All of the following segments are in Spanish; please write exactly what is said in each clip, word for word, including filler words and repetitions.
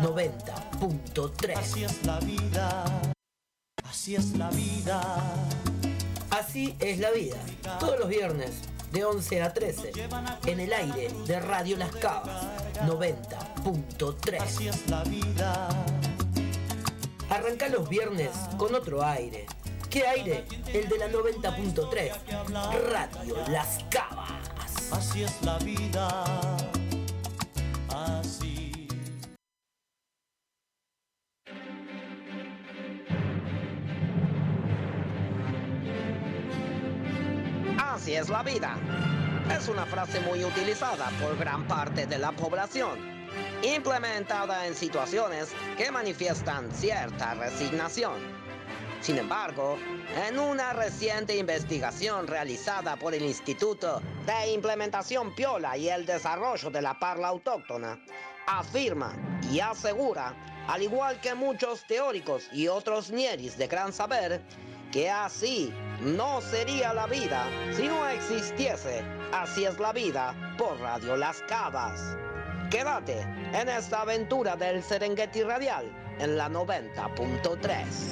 noventa punto tres. Así es la vida, así es la vida. Así es la vida. Todos los viernes de once a trece en el aire de Radio Las Cavas noventa punto tres. Así es la vida. Arranca los viernes con otro aire. ¿Qué aire? El de la noventa punto tres. Radio Las Cavas. Así es la vida. Así. Así es la vida. Es una frase muy utilizada por gran parte de la población, implementada en situaciones que manifiestan cierta resignación. Sin embargo, en una reciente investigación realizada por el Instituto de Implementación Piola y el Desarrollo de la Parla Autóctona, afirma y asegura, al igual que muchos teóricos y otros ñeris de gran saber, que así no sería la vida si no existiese Así es la vida por Radio Las Cavas. Quédate en esta aventura del Serengeti Radial en la noventa punto tres.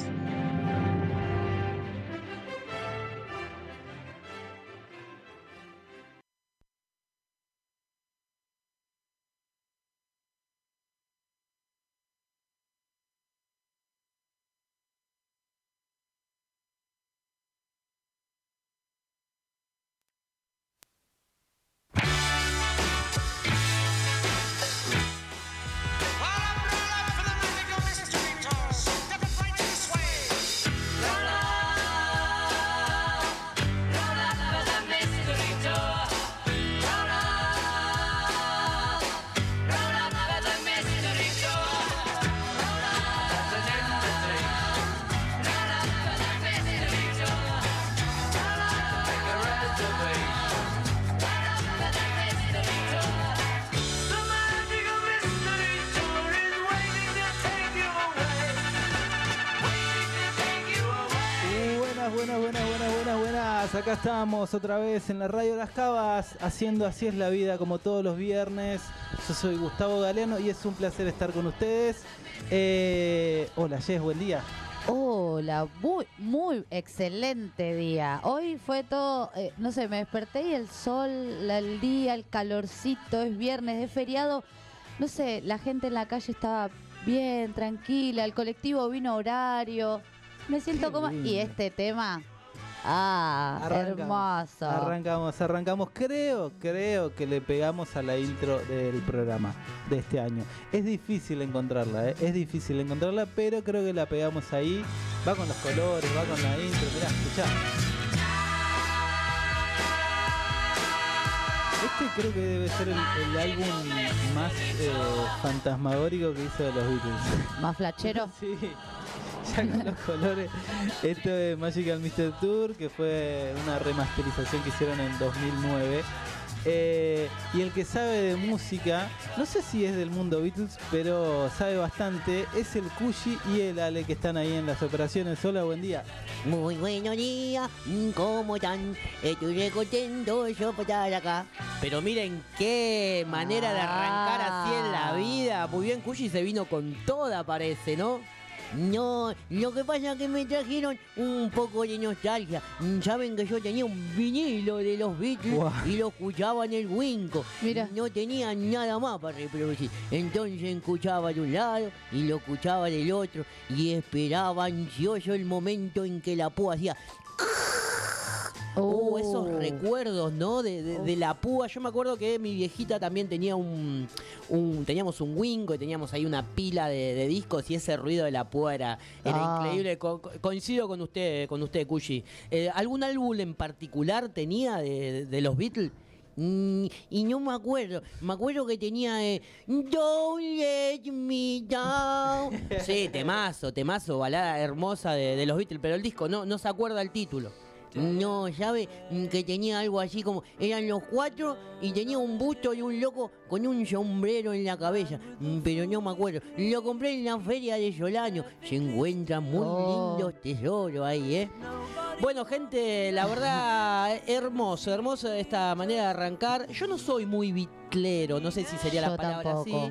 Acá estamos otra vez en la Radio Las Cavas haciendo Así es la vida como todos los viernes. Yo soy Gustavo Galeano y es un placer estar con ustedes. Eh, hola Jess, buen día. Hola, muy, muy excelente día. Hoy fue todo, eh, no sé, me desperté y el sol, el día, el calorcito, es viernes, es feriado. No sé, la gente en la calle estaba bien, tranquila, el colectivo vino a horario. Me siento como... Y este tema... Ah, arrancamos, hermoso. Arrancamos, arrancamos. Creo, creo que le pegamos a la intro del programa de este año. Es difícil encontrarla, ¿eh? Es difícil encontrarla, pero creo que la pegamos ahí. Va con los colores, va con la intro. Mirá, escuchá. Este creo que debe ser el, el álbum más eh, fantasmagórico que hizo de los Beatles. ¿Más flachero? Sí. Ya con los colores. Esto es Magical mister Tour, que fue una remasterización que hicieron en dos mil nueve. Eh, y el que sabe de música, no sé si es del mundo Beatles, pero sabe bastante, es el Cushi y el Ale, que están ahí en las operaciones. Hola, buen día. Muy buenos días, ¿cómo están? Estoy re contento yo por estar acá. Pero miren qué manera de arrancar así en la vida. Muy bien, Cushi se vino con toda, parece, ¿no? No, lo que pasa es que me trajeron un poco de nostalgia. Saben que yo tenía un vinilo de los Beatles. Wow. Y lo escuchaba en el Winco. Mira. No tenía nada más para reproducir. Entonces escuchaba de un lado y lo escuchaba del otro. Y esperaba ansioso el momento en que la púa hacía... Oh, esos recuerdos, ¿no? De, de, de la púa. Yo me acuerdo que mi viejita también tenía un, un teníamos un Winco y teníamos ahí una pila de, de discos y ese ruido de la púa era, era ah. increíble. Co- coincido con usted, con usted, Cushi. Eh, ¿Algún álbum en particular tenía de, de, de los Beatles? Mm, y no me acuerdo. Me acuerdo que tenía eh, Don't Let Me Down. Sí, temazo, temazo, balada hermosa de, de los Beatles. Pero el disco no, no se acuerda el título. No, ¿sabe? Que tenía algo así como... Eran los cuatro y tenía un busto de un loco con un sombrero en la cabeza. Pero no me acuerdo. Lo compré en la feria de Solano. Se encuentran muy oh. lindos tesoros ahí, ¿eh? Bueno, gente, la verdad, hermoso, hermoso esta manera de arrancar. Yo no soy muy bitlero, no sé si sería Yo la palabra tampoco. así.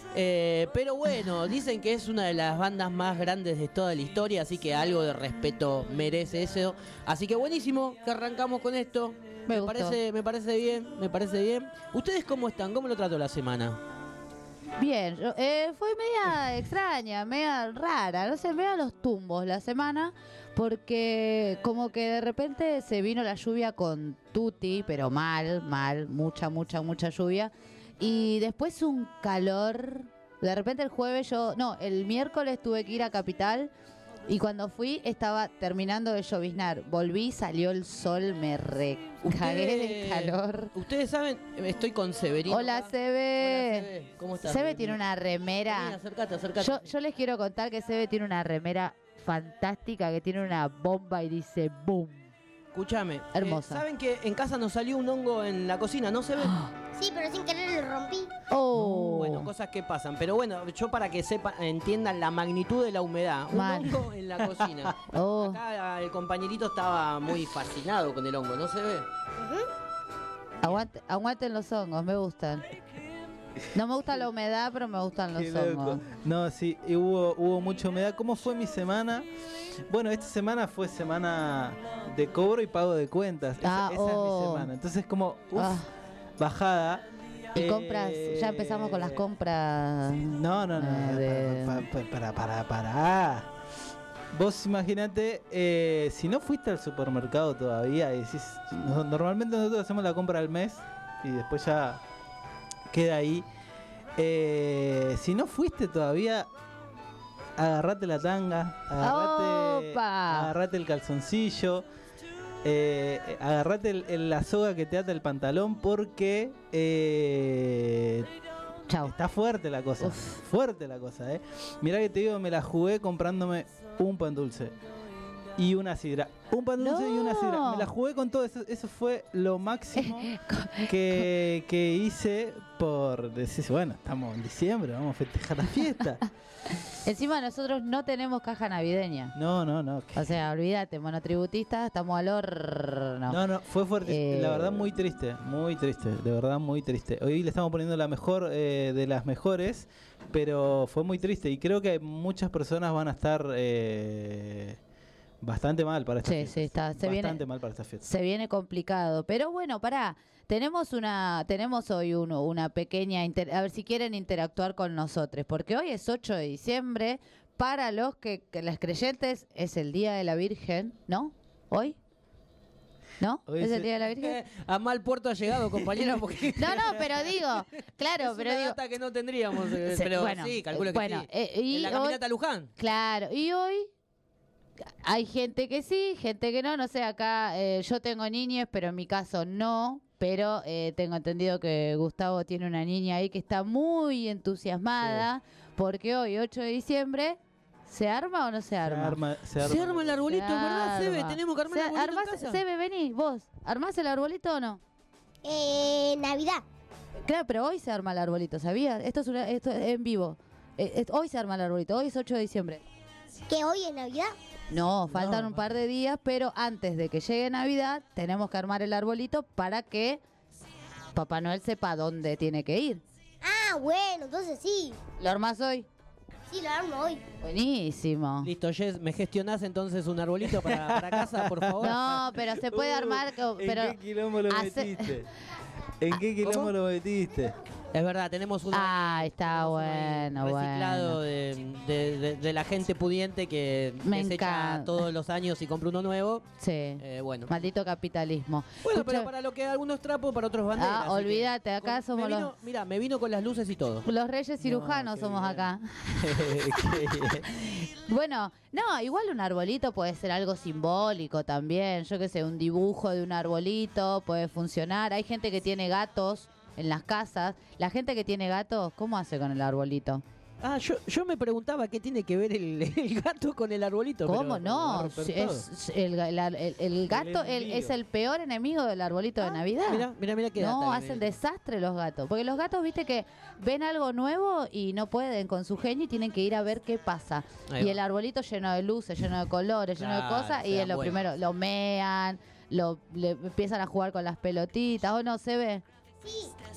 Eh, pero bueno, dicen que es una de las bandas más grandes de toda la historia, así que algo de respeto merece eso. Así que buenísimo que arrancamos con esto. Me Me, gustó. parece, me parece bien, me parece bien. ¿Ustedes cómo están? ¿Cómo lo trató la semana? Bien, yo- eh, fue media extraña, media rara, no sé, media los tumbos la semana, porque como que de repente se vino la lluvia con tutti, pero mal, mal, mucha, mucha, mucha lluvia, y después un calor, de repente el jueves yo, no, el miércoles tuve que ir a Capital, y cuando fui estaba terminando de lloviznar, volví, salió el sol, me recagué de calor. Ustedes saben, estoy con Severino. Hola, acá. Sebe. Hola, Sebe. ¿Cómo estás? Sebe tiene una Vení, remera. acércate, acércate. Yo, yo les quiero contar que Sebe tiene una remera fantástica que tiene una bomba y dice boom. Escúchame. Hermosa. eh, ¿Saben que en casa nos salió un hongo en la cocina? ¿No se ve? Sí, pero sin querer lo rompí. Oh. Bueno, cosas que pasan. Pero bueno, yo para que sepan, entiendan la magnitud de la humedad. Un Mal. hongo en la cocina. Oh. Acá el compañerito estaba muy fascinado con el hongo, ¿no se ve? Aguante- aguanten los hongos, me gustan. No me gusta la humedad, pero me gustan los Qué loco. hongos. No, sí, y hubo, hubo mucha humedad. ¿Cómo fue mi semana? Bueno, esta semana fue semana de cobro y pago de cuentas. Esa, Ah, esa es oh. mi semana. Entonces, como, uf, Ah. bajada. Y Eh, compras, ya empezamos con las compras. No, no, no. eh, de- Para, para, para, para, para. Vos imaginate, eh, si no fuiste al supermercado todavía, y decís, no- normalmente nosotros hacemos la compra al mes y después ya queda ahí. Eh, si no fuiste todavía, agarrate la tanga, agarrate, ¡Opa! agarrate el calzoncillo, eh, agarrate el- el- la soga que te ata el pantalón porque eh, Chau. está fuerte la cosa, Uf. fuerte la cosa, eh. Mirá que te digo, me la jugué comprándome un pan dulce y una sidra. Un pan dulce y una sidra. No. Me la jugué con todo eso. Eso fue lo máximo que, que hice por decir, bueno, estamos en diciembre, vamos a festejar la fiesta. Encima nosotros no tenemos caja navideña. No, no, no. O sea, olvídate, monotributistas, estamos al horno. No, no, fue fuerte. Eh, La verdad, muy triste, muy triste. De verdad, muy triste. Hoy le estamos poniendo la mejor eh, de las mejores, pero fue muy triste. Y creo que muchas personas van a estar eh, bastante mal para esta Sí, fiesta. sí, está- se bastante viene- mal para esta fiesta. Se viene complicado, pero bueno, pará, tenemos una, tenemos hoy uno, una pequeña, inter- a ver si quieren interactuar con nosotros, porque hoy es ocho de diciembre, para los que, que las creyentes es el Día de la Virgen, ¿no? ¿Hoy? ¿No? Hoy ¿Es es el el- Día de la Virgen? Eh, a mal puerto ha llegado, compañero, porque No, no, pero digo, claro, es pero una digo, data que no tendríamos, eh, se- pero bueno, sí, calculo que bueno, sí. eh, y en la hoy- caminata a Luján. claro, y hoy hay gente que sí, gente que no, no sé, acá eh, yo tengo niñas, pero en mi caso no, pero eh, tengo entendido que Gustavo tiene una niña ahí que está muy entusiasmada, porque hoy, ocho de diciembre, ¿se arma o no se Se arma? arma, se arma. Se arma el arbolito, Se ¿verdad, Sebe? arma. Tenemos que armar Se- el arbolito en armás- casa. Sebe, vení, vos, ¿armás el arbolito o no? Eh, Navidad. Claro, pero hoy se arma el arbolito, ¿sabías? Esto es, una- esto es en vivo. Eh, es- hoy se arma el arbolito, hoy es ocho de diciembre. ¿Que hoy es Navidad? No, faltan No. un par de días, pero antes de que llegue Navidad tenemos que armar el arbolito para que Papá Noel sepa dónde tiene que ir. Ah, bueno, entonces sí. ¿Lo armás hoy? Sí, lo armo hoy. Buenísimo. Listo, Jess, ¿me gestionás entonces un arbolito para, para casa, por favor? No, pero se puede Uh, armar, co- pero ¿En qué quilombo lo hace- metiste? ¿En qué quilombo ¿Cómo? lo metiste? Es verdad, tenemos un Ah, está tenemos uno ahí bueno, reciclado bueno. de, de- de- de la gente pudiente que Me desecha encanta. todos los años y compra uno nuevo. Sí. Eh, bueno. Maldito capitalismo. Bueno, Escucha, pero para lo que algunos trapos, para otros banderas. Ah, así que- olvídate, acá con- somos me vino- los- Mira, me vino con las luces y todo. los reyes cirujanos qué somos bien. acá. Qué bien. Bueno, no, igual un arbolito puede ser algo simbólico también. Yo qué sé, un dibujo de un arbolito puede funcionar. Hay gente que tiene gatos en las casas. La gente que tiene gatos, ¿cómo hace con el arbolito? Ah, yo, yo me preguntaba qué tiene que ver el, el gato con el arbolito. ¿Cómo pero- va a no? romper Si todo. es, el, el- el- el gato el- enemigo. es el peor enemigo del arbolito de Navidad. Mira, mira, mira qué No, data que hacen me- desastre los gatos. Porque los gatos, viste que ven algo nuevo y no pueden con su genio y tienen que ir a ver qué pasa. Ahí Y va. el arbolito lleno de luces, lleno de colores, lleno de Claro, cosas. se Y dan es lo vuelta. primero, lo mean, lo, le empiezan a jugar con las pelotitas. ¿O no se ve? Sí.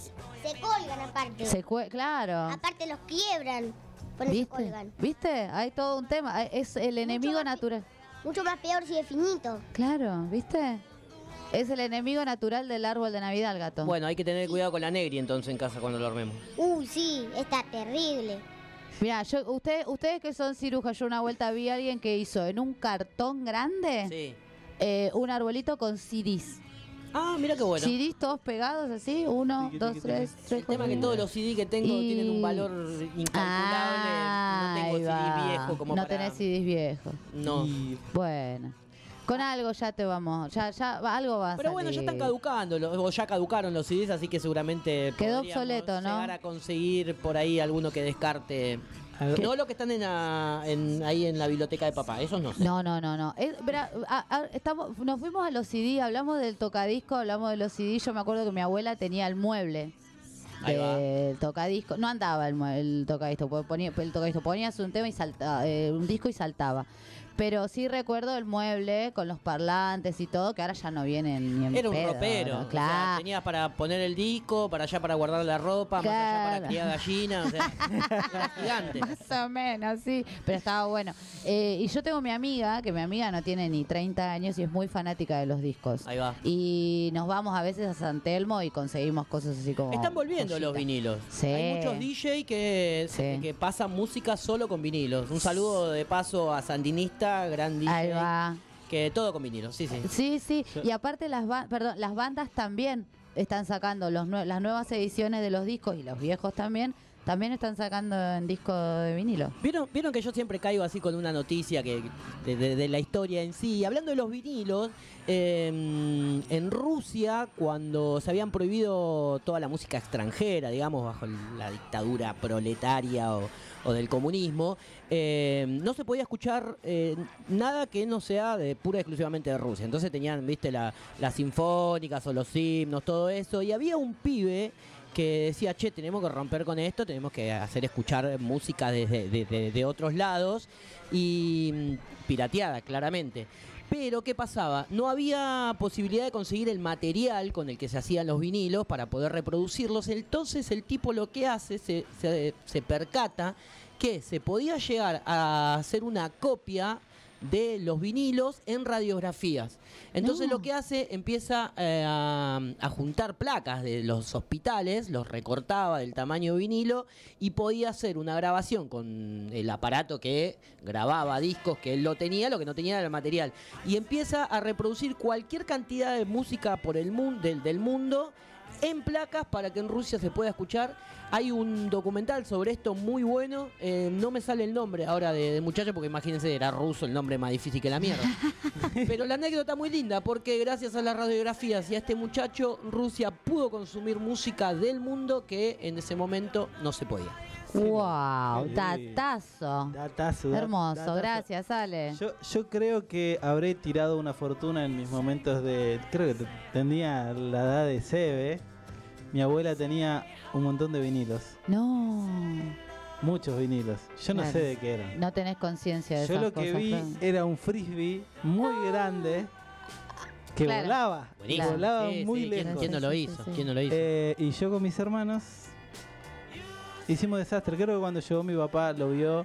Se colgan aparte. Se cue- claro. Aparte los quiebran. Por eso se ¿Viste? colgan. ¿Viste? Hay todo un tema. Hay- Es el enemigo más pi- natural. Mucho más peor si es finito. Claro, ¿viste? Es el enemigo natural del árbol de Navidad, el gato. Bueno, hay que tener cuidado con la negri entonces en casa cuando lo armemos. Uy, sí, está terrible. Mira, yo, usted, ustedes que son cirujas, yo una vuelta vi a alguien que hizo en un cartón grande Sí. eh, un arbolito con C Ds. Ah, mira qué bueno. C Ds todos pegados así, uno, Tiqui, dos, tiqui, tres, tiqui. tres. El tema es que cuatro. todos los C D que tengo Y- tienen un valor incalculable. Ah, no tengo ahí C D va. viejo como No para... tenés C Ds viejos. No. Y Bueno, con algo ya te vamos, ya, ya va- algo va a Pero bueno, ya salir. están caducando, los- o ya caducaron los C Ds, así que seguramente Quedó podríamos obsoleto, ¿no? llegar a conseguir por ahí alguno que descarte. algo- No los que están en la- en- ahí en la biblioteca de papá, esos no sé. No, no, no, no. Es- verá, a- a- estamos, nos fuimos a los C D, hablamos del tocadisco, hablamos de los C D. Yo me acuerdo que mi abuela tenía el mueble Ahí va. del tocadisco. No andaba el, mue- el tocadisco, porque ponía, el tocadisco ponías un tema y saltaba, eh, un disco y saltaba. Pero sí recuerdo el mueble con los parlantes y todo, que ahora ya no vienen ni en Era un pedo, ropero. ¿no? O sea, Claro. tenías para poner el disco, para allá para guardar la ropa, más allá Claro. para criar gallinas. O sea, era gigante. Más o menos, sí. Pero estaba bueno. Eh, y yo tengo mi amiga, que mi amiga no tiene ni treinta años y es muy fanática de los discos. Ahí va. Y nos vamos a veces a San Telmo y conseguimos cosas así como... Están volviendo los joyitas. vinilos. Sí. Hay muchos D J que, Sí. que pasan música solo con vinilos. Un saludo de paso a Sandinista, gran D J. Ahí va. Que todo con vinilos, sí, sí. Sí, sí. Y aparte las, ba- perdón, las bandas también están sacando los nue- las nuevas ediciones de los discos y los viejos también. También están sacando en disco de vinilo. ¿Vieron, vieron que yo siempre caigo así con una noticia que de, de- de la historia en sí? Hablando de los vinilos, eh, en Rusia, cuando se habían prohibido toda la música extranjera, digamos, bajo la dictadura proletaria o, o del comunismo, eh, no se podía escuchar eh, nada que no sea de pura y exclusivamente de Rusia. Entonces tenían, viste, la- las sinfónicas o los himnos, todo eso. Y había un pibe que decía, che, tenemos que romper con esto, tenemos que hacer escuchar música desde de, de- de otros lados y mm, pirateada, claramente. Pero, ¿qué pasaba? No había posibilidad de conseguir el material con el que se hacían los vinilos para poder reproducirlos. Entonces el tipo lo que hace, se, se, se percata que se podía llegar a hacer una copia de los vinilos en radiografías. Entonces No. lo que hace, empieza eh, a, a juntar placas de los hospitales, los recortaba del tamaño vinilo y podía hacer una grabación con el aparato que grababa discos, que él lo tenía, lo que no tenía era el material. Y empieza a reproducir cualquier cantidad de música por el mundo, del, del mundo en placas para que en Rusia se pueda escuchar. Hay un documental sobre esto muy bueno. eh, no me sale el nombre ahora de, de muchacho porque imagínense, era ruso, el nombre más difícil que la mierda. Pero la anécdota muy linda porque gracias a las radiografías y a este muchacho, Rusia pudo consumir música del mundo que en ese momento no se podía. ¡Wow! Qué Datazo. Datazo, da- Hermoso, datazo. gracias, Ale. Yo, yo creo que habré tirado una fortuna en mis momentos de... Creo que te- tenía la edad de Sebe. Mi abuela tenía un montón de vinilos. No, Muchos vinilos. Yo no Claro. sé de qué eran. no tenés conciencia de Yo esas lo que cosas, vi claro. era un frisbee muy grande que Claro. volaba. Buenísimo. Volaba Sí, muy sí, ¿quién- lejos. ¿Quién no lo Sí, sí, hizo? sí. ¿Quién no lo hizo? Eh, y yo con mis hermanos hicimos desastre. Creo que cuando llegó mi papá lo vio,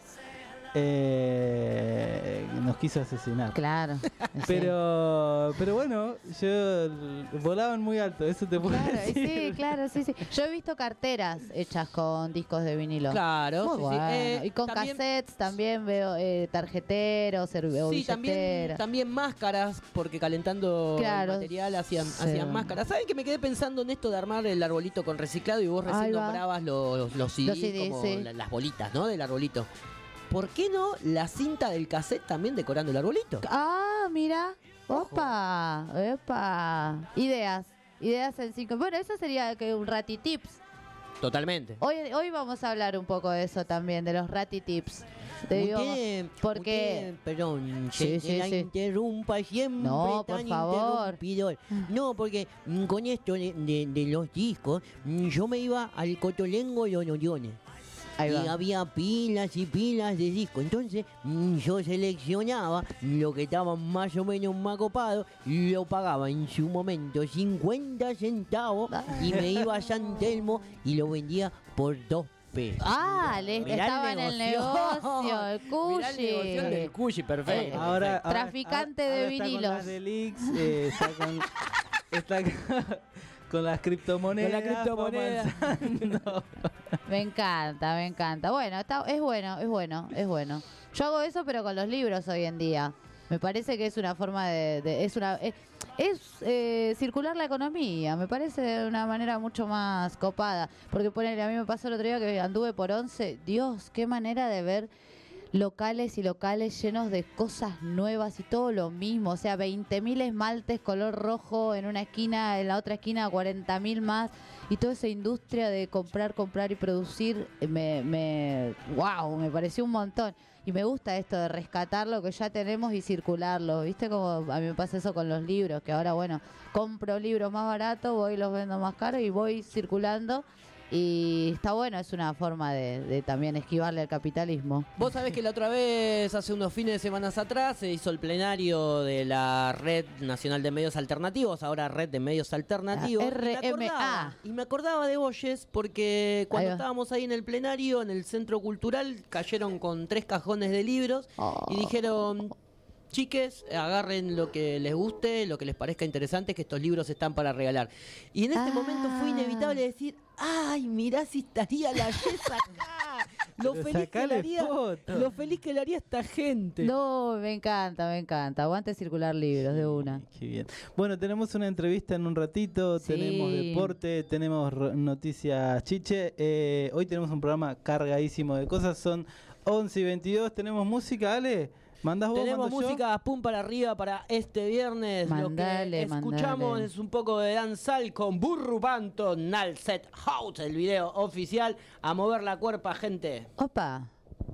eh, nos quiso asesinar. Claro. sí. Pero, pero bueno, yo volaban muy alto, eso te puedo Claro, y decir. sí, claro, sí, sí. Yo he visto carteras hechas con discos de vinilo. Claro, Muy sí, sí. bueno. Eh, y con también- cassettes también veo eh, tarjeteros, serv- o Sí, también, billeteras. también máscaras, porque calentando Claro, el material hacían, sí. hacían máscaras. ¿Saben que me quedé pensando en esto de armar el arbolito con reciclado y vos Ahí recién va. nombrabas los, los C D, Los C D, como sí. la- las bolitas, ¿no? Del arbolito. ¿Por qué no la cinta del cassette también decorando el arbolito? Ah, mira. Opa, opa. Ideas. Ideas en cinco. Bueno, eso sería que un ratitips. Totalmente. Hoy, hoy vamos a hablar un poco de eso también, de los ratitips. Te digo, Usted- porque- usted, perdón, Sí, que, sí, que la sí. interrumpa siempre No, por tan favor. interrumpidor. No, porque mm, con esto de, de- de los discos, mm, yo me iba al Cotolengo de Oloyones. Ahí va. y había pilas y pilas de discos. Entonces mm, yo seleccionaba lo que estaba más o menos más copado y lo pagaba en su momento cincuenta centavos y me iba a San Telmo y lo vendía por dos pesos. Ah, le, Mirá estaba en el negocio, el Mirá el negocio del Cushi. Cushi, perfecto. Eh, Ahora, ahora- Traficante ahora- de ahora está con vinilos. las Delix, eh, está con, está con, con las criptomonedas. Con la criptomoneda. fue avanzando. Me encanta, me encanta. Bueno, está, es bueno, es bueno, es bueno. Yo hago eso, pero con los libros hoy en día. Me parece que es una forma de... de- es una es, es, eh, circular la economía. Me parece de una manera mucho más copada. Porque ponele, a mí me pasó el otro día que anduve por once. Dios, qué manera de ver locales y locales llenos de cosas nuevas y todo lo mismo. O sea, veinte mil esmaltes color rojo en una esquina, en la otra esquina cuarenta mil más. Y toda esa industria de comprar, comprar y producir, eh, me, me, wow, me pareció un montón. Y me gusta esto de rescatar lo que ya tenemos y circularlo. ¿Viste cómo a mí me pasa eso con los libros? Que ahora, bueno, compro libros más baratos, voy y los vendo más caros y voy circulando. Y está bueno, es una forma de, de también esquivarle al capitalismo. Vos sabés que la otra vez, hace unos fines de semanas atrás, se hizo el plenario de la Red Nacional de Medios Alternativos, ahora Red de Medios Alternativos. La y me R M A. acordaba- Y me acordaba de Boyes porque cuando Ahí va. estábamos ahí en el plenario, en el Centro Cultural, cayeron con tres cajones de libros y dijeron... Chiques, agarren lo que les guste, lo que les parezca interesante, que estos libros están para regalar. Y en este Ah. momento fue inevitable decir, ay, mirá si estaría la Yes acá. Lo Pero feliz, que sacale le haría, foto. lo feliz que le haría esta gente. No, me encanta, me encanta. Aguante circular libros de una. Qué bien. Bueno, tenemos una entrevista en un ratito, Sí. tenemos deporte, tenemos r- noticias chiche. Eh, hoy tenemos un programa cargadísimo de cosas, son once y veintidós. ¿Tenemos música, Ale? ¿Mandás vos? Tenemos mando yo? música pum para arriba para este viernes. Mandale, lo que escuchamos mandale. es un poco de danzal con Burru Banto, Nalset Hout, el video oficial. A mover la cuerpa, gente. Opa.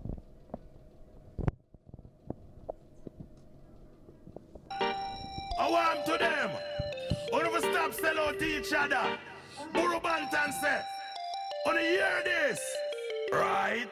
I want to them. One of us stop sell out to each other. Burro Bantan say. Wanna hear this? Right?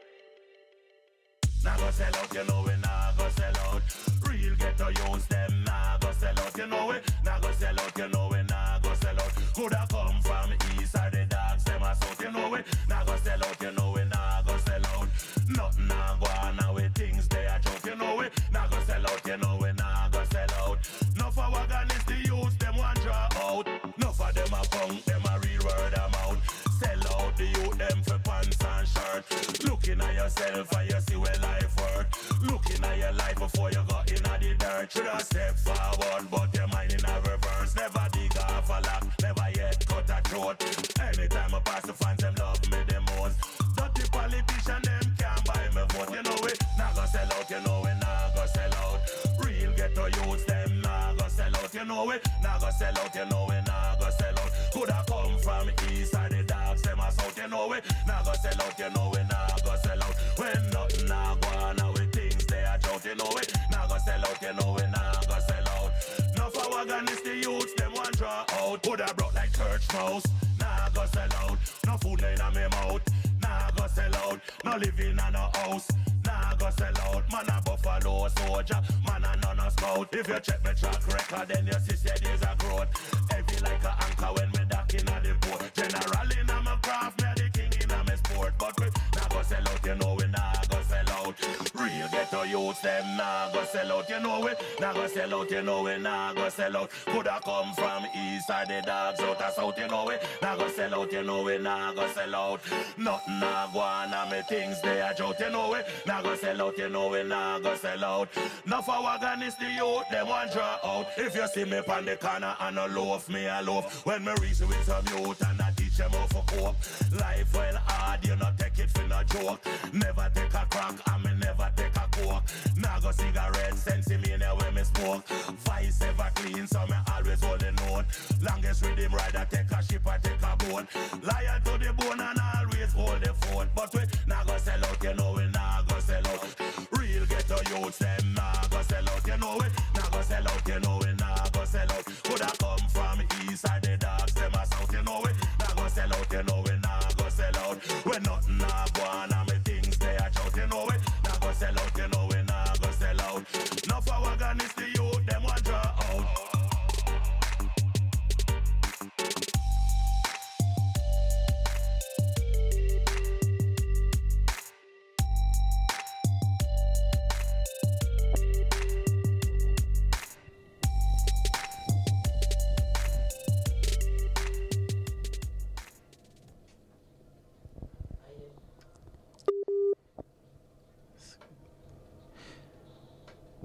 Nah go sell out, you know we nah go sell out. Real ghetto use them, nah go sell out, you know we. Nah go sell out, you know we nah go sell out. Coulda come from east or the dogs, them a south, you know we. Nah go sell out, you know we nah go sell out. Nothing nah go on now with things they a joke, you know we. Nah go sell out, you know we nah go sell out. Nuff of wagon is the youth, them want draw out. Nuff of them a punk, them a real word of mouth. Sell out the youth, them for pants and shirt. Looking at yourself and you see where life worth. Looking at your life before you got in the dirt. Should have step forward, but your mind in a reverse. Never dig off a lock, never yet cut a throat. Anytime I pass the fans, them love me the most. Dirty politician, them can't buy me vote. You know it, nah go sell out, you know it, nah go sell out. Real ghetto youths, them nah go sell out. You know it, nah go sell out, you know it, nah go sell out. Coulda come from east or the dogs, them a south. You know it, nah go sell out, you know it, nah go sell out. When nothing nah go on now with things they a joke. You know it, nah go sell out, you know it, nah go sell out. No for wagon is the youths, them want draw out. Coulda brought like church mouse, nah go sell out. No food in a me mouth, nah go sell out. No living in a no house, nah go sell out. Man a buffalo soldier, man a none a scout. If you check me track record, then you see say there's a growth. Heavy like a anchor when me dock in a the port. General in a my craft, me a the king in a me sport. But we nah go sell out, you know we nah go sell out. Real ghetto youths, them nah go sell out, you know we nah go sell out, you know we nah go sell out. Coulda come from east or the dogs out of south, you know we nah go sell out, you know we nah go sell out. Nothing nah go on and me things they a joke, you know we nah go sell out, you know we nah go sell out. Now for wagon is the youth, them want draw out. If you see me on the corner and a loaf, me a loaf. When me reach with some youth and I teach them how for cope. Life well hard, you not take it for no joke. Never take a crack and me never take a coke. Nah go cigarette, sense me in when me smoke. Vice ever clean, so me always hold the note. Longest rhythm rider, take a ship or take a boat. Lion to the bone and always hold the fort. But we nah go sell out, you know we nah go sell out. Real ghetto youths, them nah go sell out, you know we nah go sell out, you know we nah go sell out. Coulda come from east or the dogs, them a south, you know we nah go sell out, you know we nah go sell out. When nothing nah go on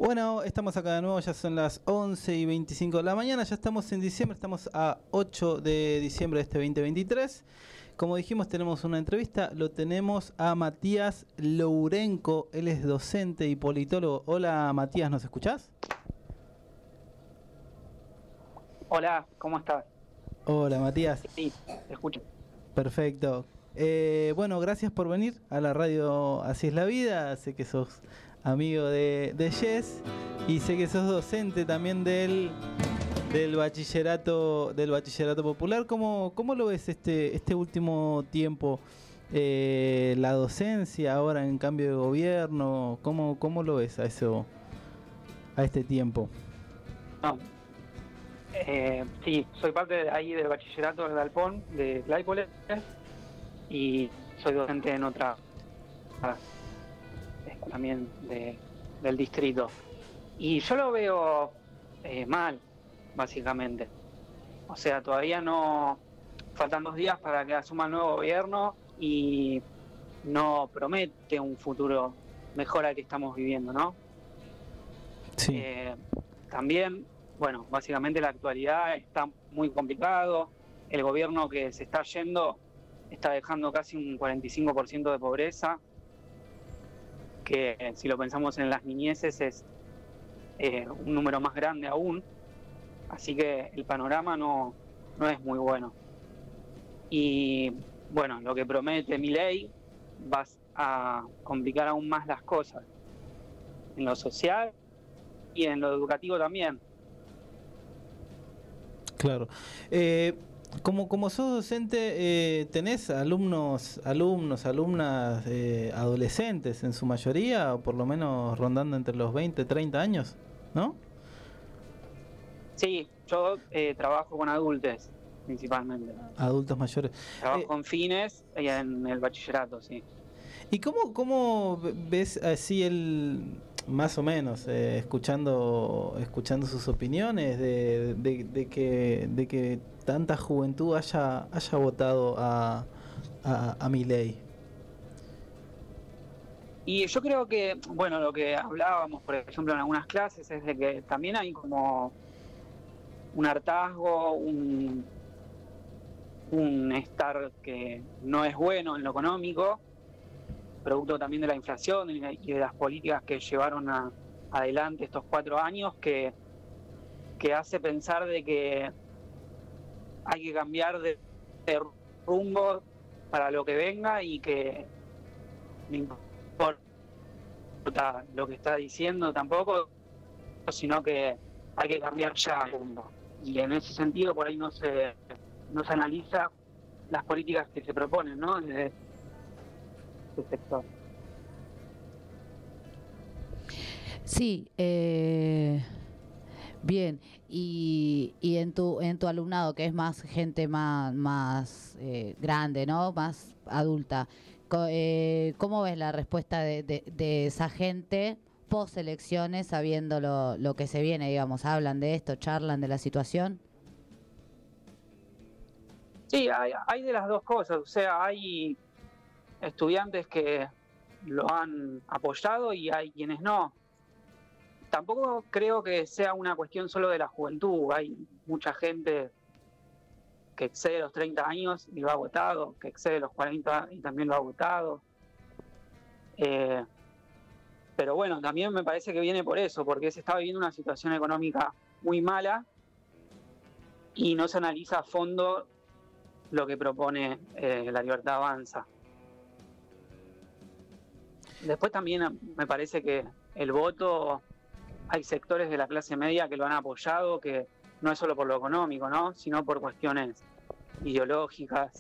Bueno, estamos acá de nuevo, ya son las once y veinticinco de la mañana, ya estamos en diciembre, estamos a ocho de diciembre de este veinte veintitrés. Como dijimos, tenemos una entrevista, lo tenemos a Matías Lourenco, él es docente y politólogo. Hola Matías, ¿nos escuchás? Hola, ¿cómo estás? Hola Matías. Sí, te escucho. Perfecto. Eh, bueno, gracias por venir a la radio Así es la Vida, sé que sos amigo de, de Jess y sé que sos docente también del, del bachillerato del bachillerato popular. ¿Cómo, cómo lo ves este, este último tiempo? Eh, la docencia ahora en cambio de gobierno, ¿cómo, cómo lo ves a eso, a este tiempo? No. Eh, sí, soy parte de ahí del bachillerato de Galpón, de Claypole, y soy docente en otra también de, del distrito. Y yo lo veo eh, mal, básicamente. O sea, todavía no... Faltan dos días para que asuma el nuevo gobierno y no promete un futuro mejor al que estamos viviendo, ¿no? Sí. Eh, también, bueno, básicamente la actualidad está muy complicado. El gobierno que se está yendo está dejando casi un cuarenta y cinco por ciento de pobreza, que eh, si lo pensamos en las niñeces es eh, un número más grande aún, así que el panorama no, no es muy bueno. Y bueno, lo que promete Milei va a complicar aún más las cosas, en lo social y en lo educativo también. Claro. Eh, como, como sos docente, eh, ¿tenés alumnos, alumnos, alumnas eh, adolescentes en su mayoría, o por lo menos rondando entre los veinte, treinta años, ¿no? Sí, yo eh, trabajo con adultos principalmente. Adultos mayores. Trabajo Eh, con fines y en el bachillerato, sí. ¿Y cómo, cómo ves así el, más o menos, eh, escuchando escuchando sus opiniones de, de, de que de que tanta juventud haya haya votado a, a, a Milei? Y yo creo que, bueno, lo que hablábamos, por ejemplo, en algunas clases, es de que también hay como un hartazgo, un, un estar que no es bueno en lo económico, producto también de la inflación y de las políticas que llevaron a, adelante estos cuatro años, que, que hace pensar de que hay que cambiar de, de rumbo para lo que venga y que no importa lo que está diciendo tampoco, sino que hay que cambiar ya el rumbo. Y en ese sentido por ahí no se, no se analiza las políticas que se proponen, ¿no? Desde este sector. Sí, eh, bien. Y, y en tu en tu alumnado, que es más gente más más eh, grande, ¿no? Más adulta, co- eh, ¿cómo ves la respuesta de, de, de esa gente post elecciones, sabiendo lo, lo que se viene, digamos? ¿Hablan de esto, charlan de la situación? Sí, hay, hay de las dos cosas. O sea, hay estudiantes que lo han apoyado y hay quienes no. Tampoco creo que sea una cuestión solo de la juventud. Hay mucha gente que excede los treinta años y lo ha votado, que excede los cuarenta y también lo ha votado. Eh, pero bueno, también me parece que viene por eso, porque se está viviendo una situación económica muy mala y no se analiza a fondo lo que propone eh, La Libertad Avanza. Después también me parece que el voto, hay sectores de la clase media que lo han apoyado, que no es solo por lo económico, ¿no? Sino por cuestiones ideológicas.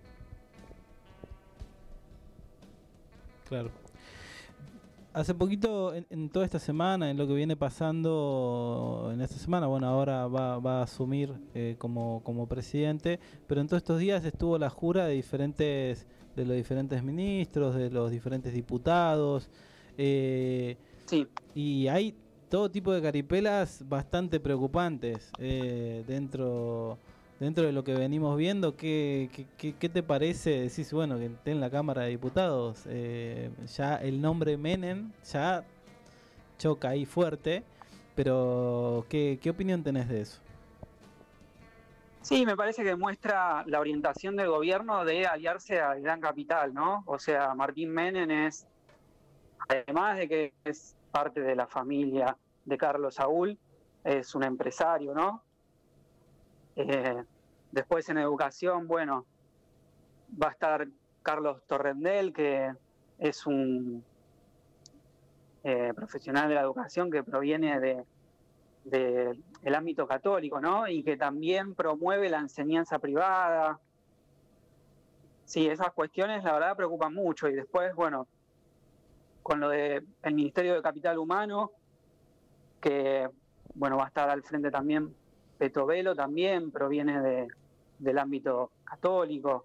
Claro. Hace poquito, en, en toda esta semana, en lo que viene pasando en esta semana, bueno, ahora va, va a asumir eh, como, como presidente, pero en todos estos días estuvo la jura de diferentes de los diferentes ministros, de los diferentes diputados, eh, sí. Y hay todo tipo de caripelas bastante preocupantes eh, dentro dentro de lo que venimos viendo. ¿Qué, qué, qué, qué te parece? Decís, bueno, que esté en la Cámara de Diputados, eh, ya el nombre Menem ya choca ahí fuerte, pero ¿qué, qué opinión tenés de eso? Sí, me parece que muestra la orientación del gobierno de aliarse al gran capital, ¿no? O sea, Martín Menem es, además de que es parte de la familia de Carlos Saúl, es un empresario, ¿no? Eh, después en educación, bueno, va a estar Carlos Torrendel, que es un eh, profesional de la educación que proviene de, de el ámbito católico, ¿no? Y que también promueve la enseñanza privada. Sí, esas cuestiones la verdad preocupan mucho. Y después, bueno, con lo del Ministerio de Capital Humano, que bueno, va a estar al frente también Petovelo, también proviene de, del ámbito católico.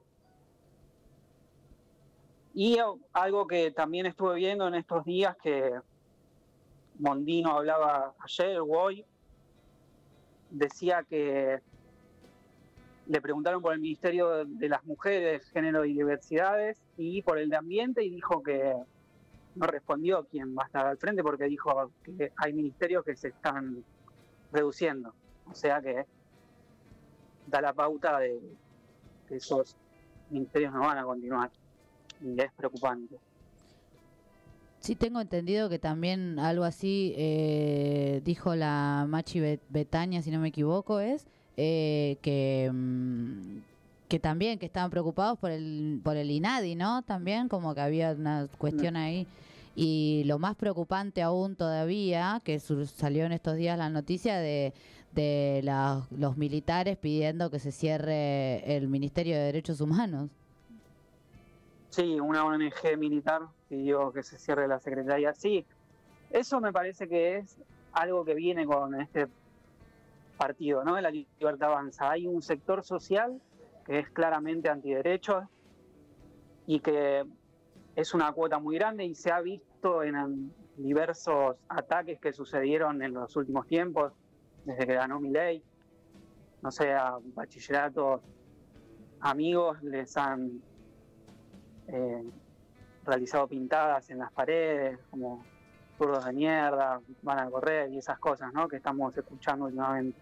Y algo que también estuve viendo en estos días, que Mondino hablaba ayer o hoy, decía que le preguntaron por el Ministerio de las Mujeres, Género y Diversidades y por el de Ambiente, y dijo que no respondió quién va a estar al frente, porque dijo que hay ministerios que se están reduciendo. O sea que da la pauta de que esos ministerios no van a continuar. Y es preocupante. Sí, tengo entendido que también algo así eh, dijo la Machi Betania, si no me equivoco, es eh, que, mm, que también que estaban preocupados por el por el INADI, ¿no? También como que había una cuestión mm. ahí. Y lo más preocupante aún todavía, que su, salió en estos días la noticia de, de la, los militares pidiendo que se cierre el Ministerio de Derechos Humanos. Sí, una O N G militar pidió que se cierre la Secretaría. Sí, eso me parece que es algo que viene con este partido, ¿no? De la Libertad Avanza. Hay un sector social que es claramente antiderechos y que es una cuota muy grande y se ha visto en diversos ataques que sucedieron en los últimos tiempos, desde que ganó Milei. No sé, a bachilleratos amigos les han eh, realizado pintadas en las paredes, como zurdos de mierda, van a correr y esas cosas, ¿no? Que estamos escuchando últimamente.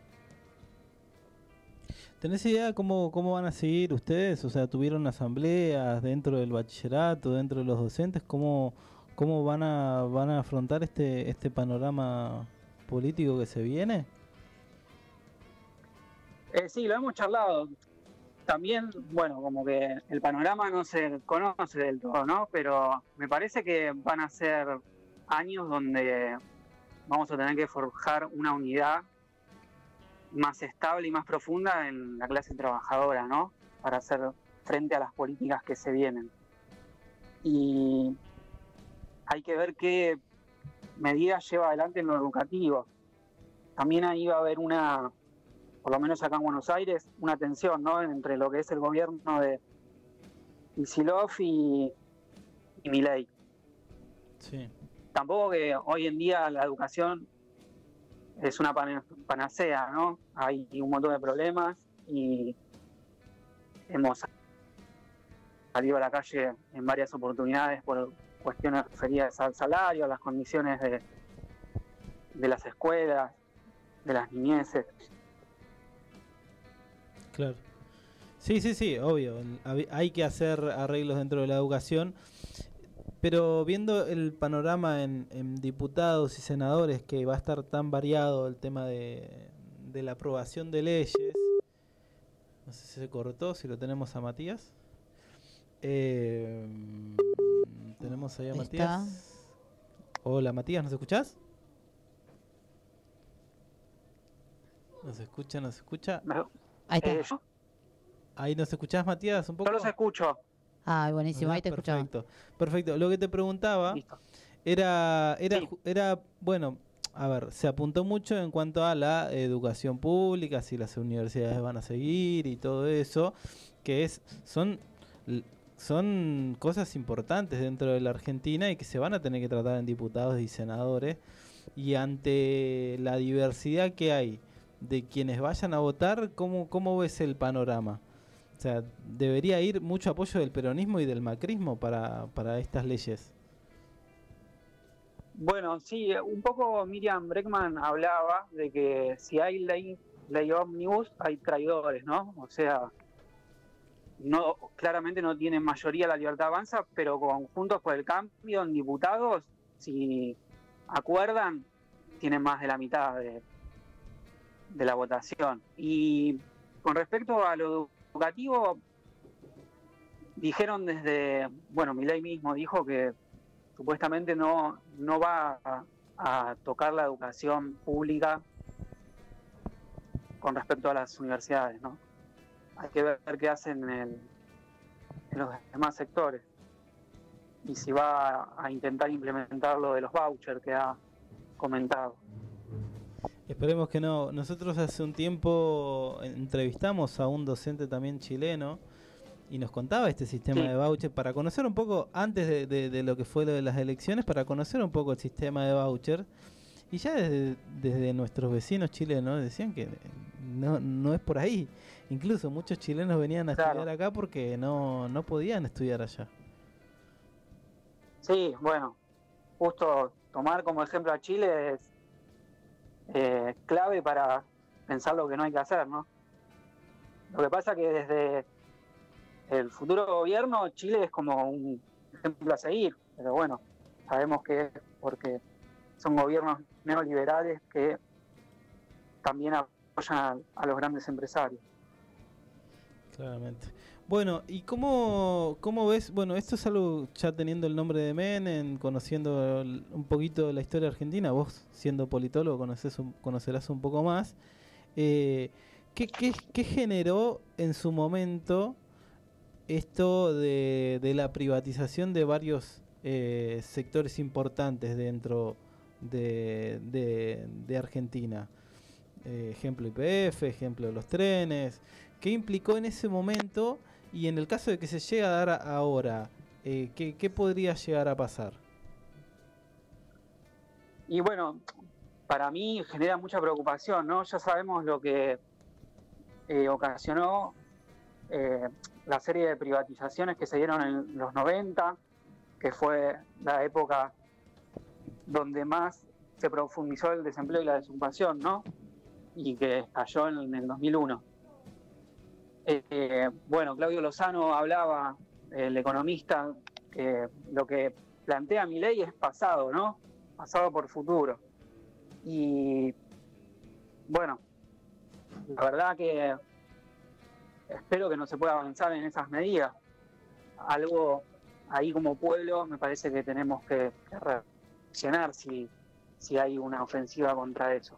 ¿Tenés idea cómo, cómo van a seguir ustedes? O sea, ¿tuvieron asambleas dentro del bachillerato, dentro de los docentes? ¿Cómo, cómo van a van a afrontar este este panorama político que se viene? Eh, sí, lo hemos charlado. También, bueno, como que el panorama no se conoce del todo, ¿no? Pero me parece que van a ser años donde vamos a tener que forjar una unidad más estable y más profunda en la clase trabajadora, ¿no? Para hacer frente a las políticas que se vienen. Y hay que ver qué medidas lleva adelante en lo educativo. También ahí va a haber una, por lo menos acá en Buenos Aires, una tensión, ¿no? Entre lo que es el gobierno de Kicillof y, y Milei. Sí. Tampoco que hoy en día la educación es una panacea, ¿no? Hay un montón de problemas y hemos salido a la calle en varias oportunidades por cuestiones referidas al salario, a las condiciones de, de las escuelas, de las niñeces. Claro. Sí, sí, sí, obvio. Hay que hacer arreglos dentro de la educación. Pero viendo el panorama en, en diputados y senadores, que va a estar tan variado el tema de, de la aprobación de leyes, no sé si se cortó, si lo tenemos a Matías. Eh, tenemos ahí a Está. Matías. Hola Matías, ¿nos escuchás? ¿Nos escucha, nos escucha? Ahí está. Eh, Ahí nos escuchás, Matías, un poco. yo los escucho. Ah, buenísimo, Ah, ahí te escuchaba. perfecto, perfecto. Lo que te preguntaba Listo. era, era, Sí. ju- era, bueno, a ver, se apuntó mucho en cuanto a la educación pública, si las universidades van a seguir y todo eso, que es, son, l- son cosas importantes dentro de la Argentina y que se van a tener que tratar en diputados y senadores. Y ante la diversidad que hay de quienes vayan a votar, ¿cómo, cómo ves el panorama? O sea, ¿debería ir mucho apoyo del peronismo y del macrismo para, para estas leyes? Bueno, sí, un poco Miriam Bregman hablaba de que si hay ley, ley ómnibus, hay traidores, ¿no? O sea, no, claramente no tienen mayoría la Libertad Avanza, pero con Juntos por el Cambio en diputados, si acuerdan, tienen más de la mitad de, de la votación. Y con respecto a lo educativo, dijeron desde, bueno, Milei mismo dijo que supuestamente no, no va a, a tocar la educación pública con respecto a las universidades, ¿no? Hay que ver qué hacen en, el, en los demás sectores y si va a, a intentar implementar lo de los vouchers que ha comentado. Esperemos que no. Nosotros hace un tiempo entrevistamos a un docente también chileno y nos contaba este sistema sí. de voucher para conocer un poco, antes de, de, de lo que fue lo de las elecciones, para conocer un poco el sistema de voucher. Y ya desde, desde nuestros vecinos chilenos decían que no, no es por ahí. Incluso muchos chilenos venían a claro. estudiar acá porque no, no podían estudiar allá. Sí, bueno, justo tomar como ejemplo a Chile es eh, clave para pensar lo que no hay que hacer, ¿no? Lo que pasa que desde el futuro gobierno Chile es como un ejemplo a seguir, pero bueno, sabemos que es porque son gobiernos neoliberales que también apoyan a, a los grandes empresarios. Claramente. Bueno, ¿y cómo, cómo ves? Bueno, esto es algo ya teniendo el nombre de Menem, conociendo un poquito la historia argentina, vos siendo politólogo conoces un, conocerás un poco más. Eh, ¿qué, qué, ¿Qué generó en su momento esto de, de la privatización de varios eh, sectores importantes dentro de, de, de Argentina? Eh, ejemplo I P F, ejemplo los trenes. ¿Qué implicó en ese momento? Y en el caso de que se llegue a dar a, ahora, eh, ¿qué, ¿qué podría llegar a pasar? Y bueno, para mí genera mucha preocupación, ¿no? Ya sabemos lo que eh, ocasionó eh, la serie de privatizaciones que se dieron en los noventa, que fue la época donde más se profundizó el desempleo y la desocupación, ¿no? Y que estalló en, en el dos mil uno. Eh, bueno, Claudio Lozano hablaba, el economista, que lo que plantea Milei es pasado, ¿no? Pasado por futuro. Y bueno, la verdad que espero que no se pueda avanzar en esas medidas. Algo ahí como pueblo me parece que tenemos que, que reaccionar si, si hay una ofensiva contra eso.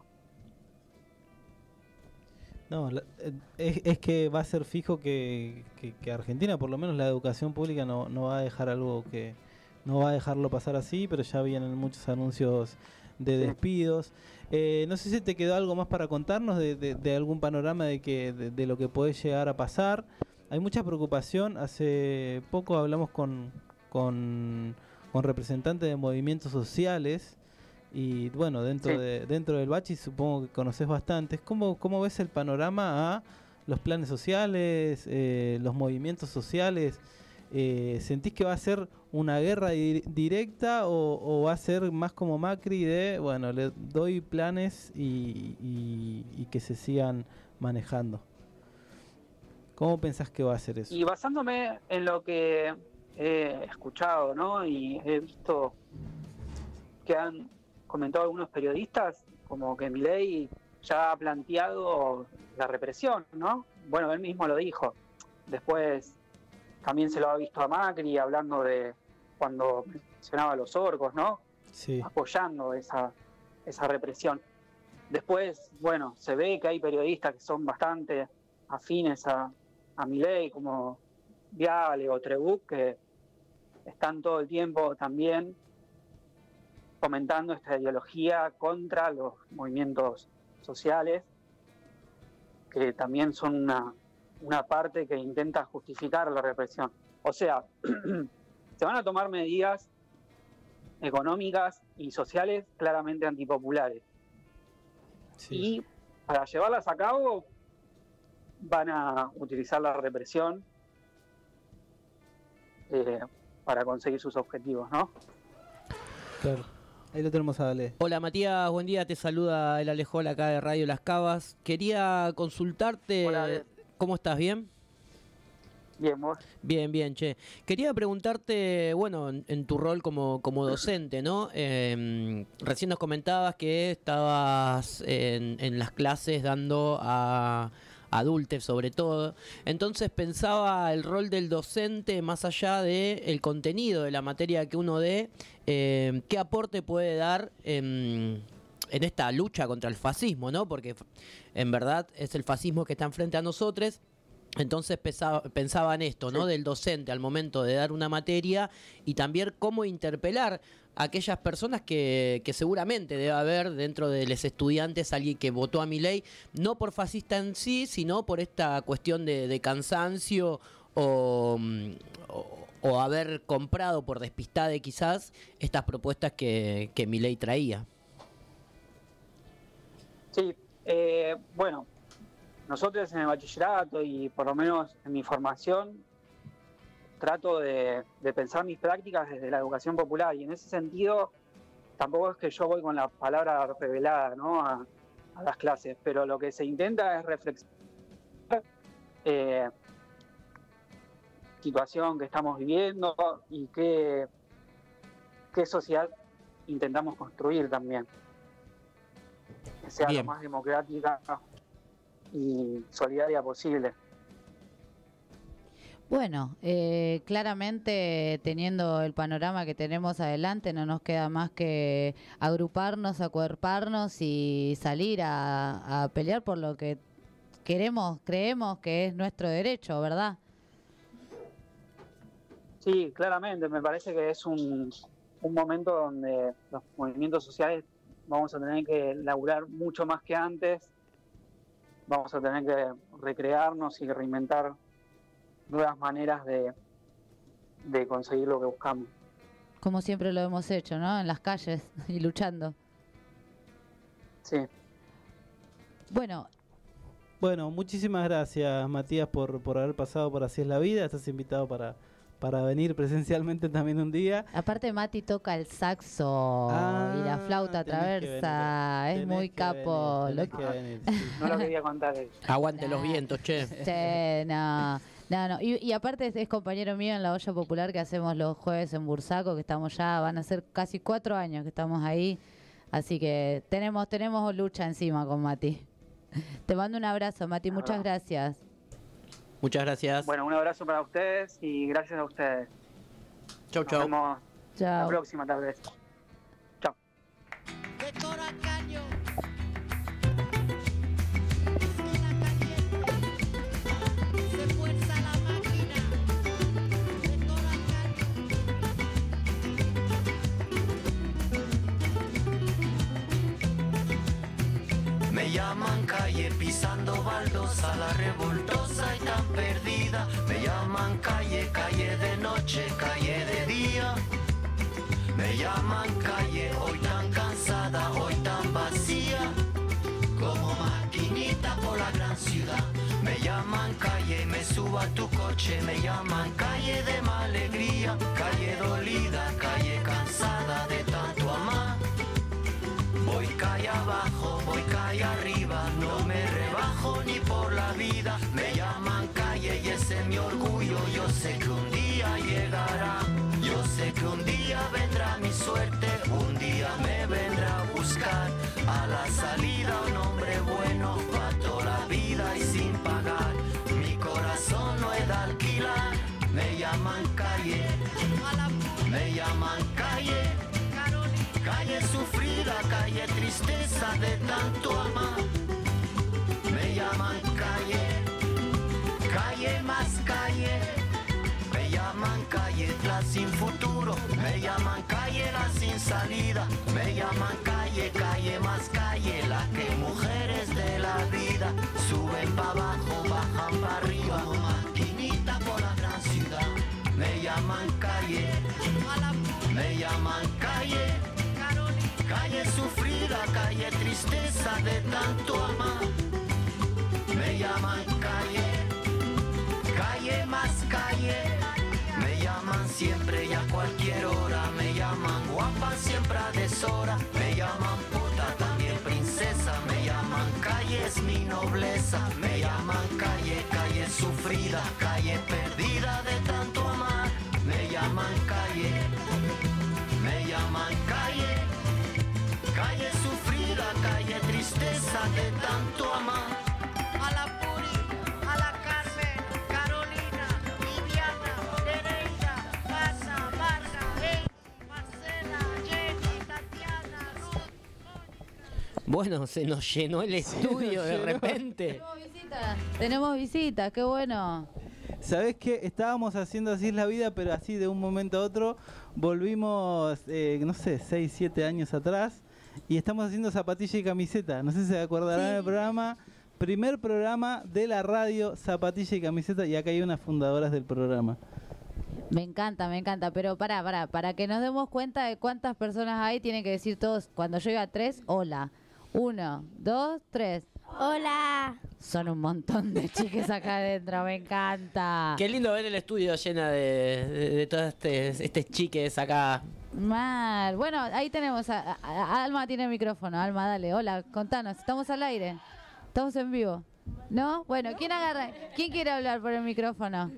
No, la, es, es que va a ser fijo que, que, que Argentina, por lo menos la educación pública, no, no va a dejar algo que... No va a dejarlo pasar así, pero ya vienen muchos anuncios de despidos. Eh, no sé si te quedó algo más para contarnos de, de, de algún panorama de, que, de, de lo que puede llegar a pasar. Hay mucha preocupación. Hace poco hablamos con, con, con representantes de movimientos sociales. Y bueno, dentro sí. de dentro del Bachi supongo que conoces bastantes. ¿Cómo, cómo ves el panorama a los planes sociales, eh, los movimientos sociales? Eh, ¿Sentís que va a ser una guerra di- directa o, o va a ser más como Macri de, bueno, le doy planes y, y, y que se sigan manejando? ¿Cómo pensás que va a ser eso? Y basándome en lo que he escuchado, ¿no? Y he visto que han comentado algunos periodistas, como que Milei ya ha planteado la represión, ¿no? Bueno, él mismo lo dijo. Después también se lo ha visto a Macri hablando de cuando mencionaba a los orcos, ¿no? Sí. Apoyando esa, esa represión. Después, bueno, se ve que hay periodistas que son bastante afines a, a Milei, como Viale o Trebuch, que están todo el tiempo también comentando esta ideología contra los movimientos sociales, que también son una, una parte que intenta justificar la represión. O sea, se van a tomar medidas económicas y sociales claramente antipopulares. Sí. Y para llevarlas a cabo van a utilizar la represión eh, para conseguir sus objetivos, ¿no? Claro. Ahí lo tenemos a Ale. Hola Matías, buen día, te saluda el Alejol acá de Radio Las Cavas. Quería consultarte, Hola, ¿cómo estás? ¿Bien? Bien, vos. Bien, bien, che. Quería preguntarte, bueno, en, en tu rol como, como docente, ¿no? Eh, recién nos comentabas que estabas en, en las clases dando a adultos sobre todo. Entonces pensaba el rol del docente más allá del contenido de la materia que uno dé, eh, ¿qué aporte puede dar en, en esta lucha contra el fascismo, ¿no? Porque en verdad es el fascismo que está enfrente a nosotros. Entonces pensaba, pensaba en esto, ¿no? Sí. Del docente al momento de dar una materia y también cómo interpelar a aquellas personas que, que seguramente debe haber dentro de los estudiantes alguien que votó a Milei, no por fascista en sí, sino por esta cuestión de, de cansancio o, o, o haber comprado por despistade quizás estas propuestas que, que Milei traía. Sí, eh, bueno. Nosotros en el bachillerato y por lo menos en mi formación trato de, de pensar mis prácticas desde la educación popular y en ese sentido tampoco es que yo voy con la palabra revelada, ¿no? a, a las clases, pero lo que se intenta es reflexionar eh, situación que estamos viviendo y qué, qué sociedad intentamos construir también, que sea Bien. lo más democrática y solidaria posible. Bueno, eh, claramente teniendo el panorama que tenemos adelante no nos queda más que agruparnos, acuerparnos y salir a, a pelear por lo que queremos, creemos que es nuestro derecho, ¿verdad? Sí, claramente, me parece que es un, un momento donde los movimientos sociales vamos a tener que laburar mucho más que antes. Vamos a tener que recrearnos y reinventar nuevas maneras de, de conseguir lo que buscamos. Como siempre lo hemos hecho, ¿no? En las calles y luchando. Sí. Bueno. Bueno, muchísimas gracias, Matías, por, por haber pasado por Así es la Vida. Estás invitado para, para venir presencialmente también un día. Aparte, Mati toca el saxo ah, y la flauta traversa. Es muy capo. Venir, lo... que venir, sí. No lo quería contar. Aguante nah. los vientos, che. Sí, no. No, no. Y, y aparte es compañero mío en la olla popular que hacemos los jueves en Bursaco, que estamos ya, van a ser casi cuatro años que estamos ahí. Así que tenemos, tenemos lucha encima con Mati. Te mando un abrazo, Mati. Muchas gracias. Muchas gracias. Bueno, un abrazo para ustedes y gracias a ustedes. Chau, chau. Nos vemos chau. La próxima tal vez. Chao. Me llaman calle pisando baldosa, la revoltosa y tan perdida. Me llaman calle, calle de noche, calle de día. Me llaman calle, hoy tan cansada, hoy tan vacía. Como maquinita por la gran ciudad. Me llaman calle y me subo a tu coche. Me llaman calle de mala alegría. Calle dolida, calle cansada de tanto amar. Voy calle abajo, voy calle arriba, no me rebajo ni por la vida. Me llaman calle y ese es mi orgullo, yo sé que un día llegará. Yo sé que un día vendrá mi suerte, un día me vendrá a buscar. A la salida un hombre bueno, pa' toda la vida y sin pagar. Mi corazón no es de alquilar, me llaman calle, me llaman calle. Calle sufrida, calle tristeza de tanto amar. Me llaman calle, calle más calle. Me llaman calle la sin futuro. Me llaman calle la sin salida. Me llaman calle, calle más calle. La que mujeres de la vida suben pa' abajo, bajan pa' arriba. Como maquinita por la gran ciudad. Me llaman calle, me llaman calle. Calle sufrida, calle tristeza de tanto amar. Me llaman calle, calle más calle. Me llaman siempre y a cualquier hora. Me llaman guapa siempre a deshora. Bueno, se nos llenó el estudio de llenó. repente. Tenemos visitas, tenemos visitas, qué bueno. ¿Sabés qué? Estábamos haciendo Así es la vida, pero así de un momento a otro volvimos, eh, no sé, seis, siete años atrás y estamos haciendo Zapatilla y Camiseta. No sé si se acordarán del programa. Primer programa de la radio, Zapatilla y Camiseta, y acá hay unas fundadoras del programa. Me encanta, me encanta, pero pará, pará, para que nos demos cuenta de cuántas personas hay, tienen que decir todos, cuando yo diga tres, hola. Uno, dos, tres. Hola. Son un montón de chiques acá adentro, me encanta. Qué lindo ver el estudio lleno de, de, de todas estos este chiques acá. Mal. Bueno, ahí tenemos, a, a- a- Alma tiene el micrófono. Alma, dale, hola, contanos, estamos al aire, estamos en vivo. ¿No? Bueno, ¿quién agarra? ¿Quién quiere hablar por el micrófono?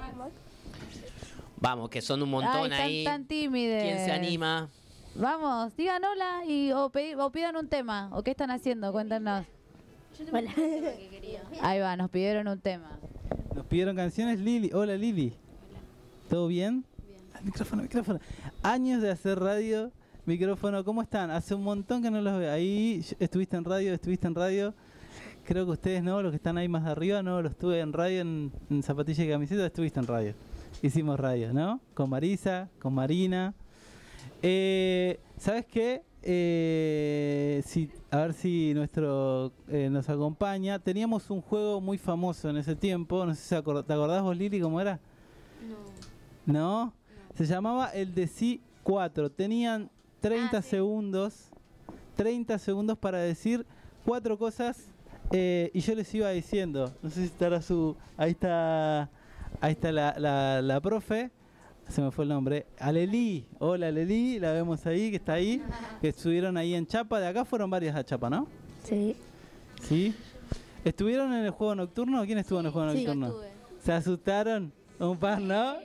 Vamos, que son un montón Ay, ahí. tan, tan tímides. ¿Quién se anima? Vamos, digan hola y, o, pedi- o pidan un tema. ¿O qué están haciendo? Cuéntenos. Hola. Ahí va, nos pidieron un tema. Nos pidieron canciones. Lili, hola Lili. ¿Todo bien? Bien. Micrófono, micrófono. Años de hacer radio, micrófono. ¿Cómo están? Hace un montón que no los veo. Ahí estuviste en radio, estuviste en radio. Creo que ustedes no, los que están ahí más de arriba, no, los estuve en radio en, en Zapatilla y Camiseta, estuviste en radio. Hicimos radio, ¿no? Con Marisa, con Marina. Eh, ¿Sabes qué? Eh, si, a ver si nuestro eh, nos acompaña. Teníamos un juego muy famoso en ese tiempo. No sé si acord- te acordás vos, Lili, cómo era. No. ¿No? Se llamaba el de sí cuatro. Tenían treinta Ah, sí. segundos. treinta segundos para decir cuatro cosas. eh, y yo les iba diciendo. No sé si estará su. Ahí está. Ahí está la, la, la profe. Se me fue el nombre. Aleli. Hola Aleli. La vemos ahí, que está ahí. Que estuvieron ahí en Chapa. De acá fueron varias a Chapa, ¿no? Sí. ¿Sí? ¿Estuvieron en el juego nocturno? ¿Quién estuvo en el juego Sí, yo nocturno? estuve. ¿Se asustaron? Un par, ¿no?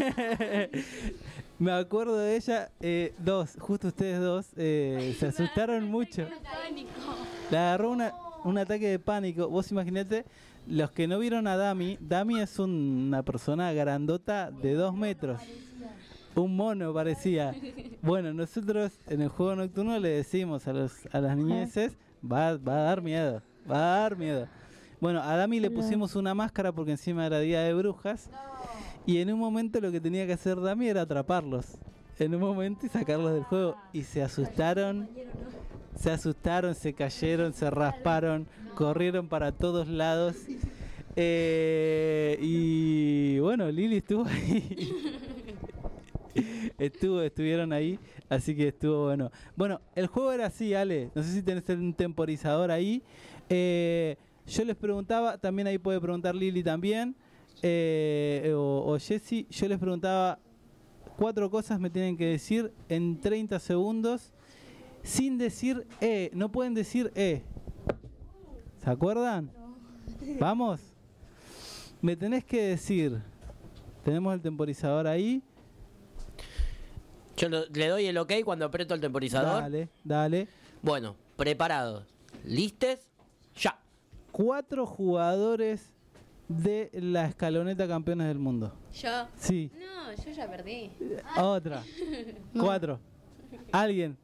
Me acuerdo de ella, eh, dos, justo ustedes dos, eh, se asustaron mucho. Le agarró una, un ataque de pánico. Vos imaginate, los que no vieron a Dami, Dami es un- una persona grandota de dos metros. Un mono parecía. Bueno, nosotros en el juego nocturno le decimos a, los, a las niñeces, va, va a dar miedo, va a dar miedo. Bueno, a Dami le pusimos una máscara porque encima era día de brujas. Y en un momento lo que tenía que hacer Dami era atraparlos. En un momento y sacarlos del juego. Y se asustaron. Se asustaron, se cayeron, se rasparon, corrieron para todos lados. Eh, y bueno, Lili estuvo ahí. Estuvo, estuvieron ahí, así que estuvo bueno. Bueno, el juego era así, Ale. No sé si tenés un temporizador ahí. Eh, yo les preguntaba, también ahí puede preguntar Lili también. Eh, o, o Jessy, yo les preguntaba cuatro cosas me tienen que decir en treinta segundos sin decir E, no pueden decir E. ¿Se acuerdan? Vamos. Me tenés que decir, tenemos el temporizador ahí. Yo lo- le doy el ok cuando aprieto el temporizador. Dale, dale. Bueno, preparados. ¿Listes? Ya. Cuatro jugadores de la escaloneta campeones del mundo. Yo. Sí. No, yo ya perdí. Otra. Cuatro. Alguien.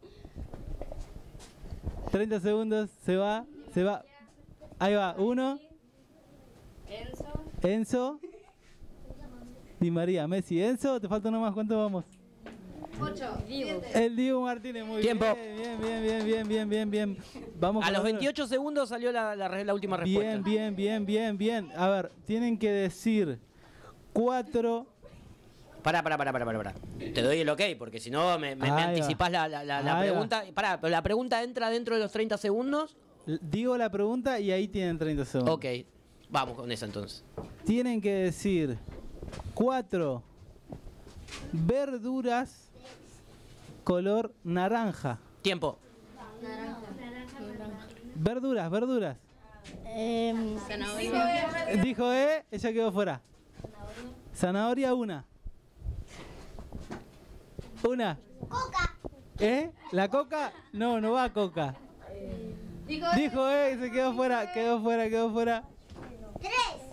treinta segundos. Se va. Se va. Ahí va. Uno. Enzo. Enzo. Di María. Messi. Enzo. Te falta uno más. ¿Cuánto vamos? Ocho. Diego. El Diego Martínez. Muy Tiempo. bien. Bien, bien, bien, bien, bien, bien, bien. Vamos A con los otro. veintiocho segundos salió la, la re- la última respuesta. Bien, bien, bien, bien, bien. A ver, tienen que decir cuatro. Pará, pará, pará, pará, pará, pará. Te doy el ok, porque si no me, me, me Ahí va. anticipás la, la, la, la Ahí va. pregunta. Pará, pero la pregunta entra dentro de los treinta segundos. L- Digo la pregunta y ahí tienen treinta segundos. Ok, vamos con esa entonces. Tienen que decir cuatro verduras color naranja. Tiempo. Verduras, verduras. Zanahoria. Dijo E, ella quedó fuera. Zanahoria una. Una. Coca. ¿Eh? ¿La coca? No, no va coca. Dijo E, se quedó fuera, quedó fuera, quedó fuera. Tres.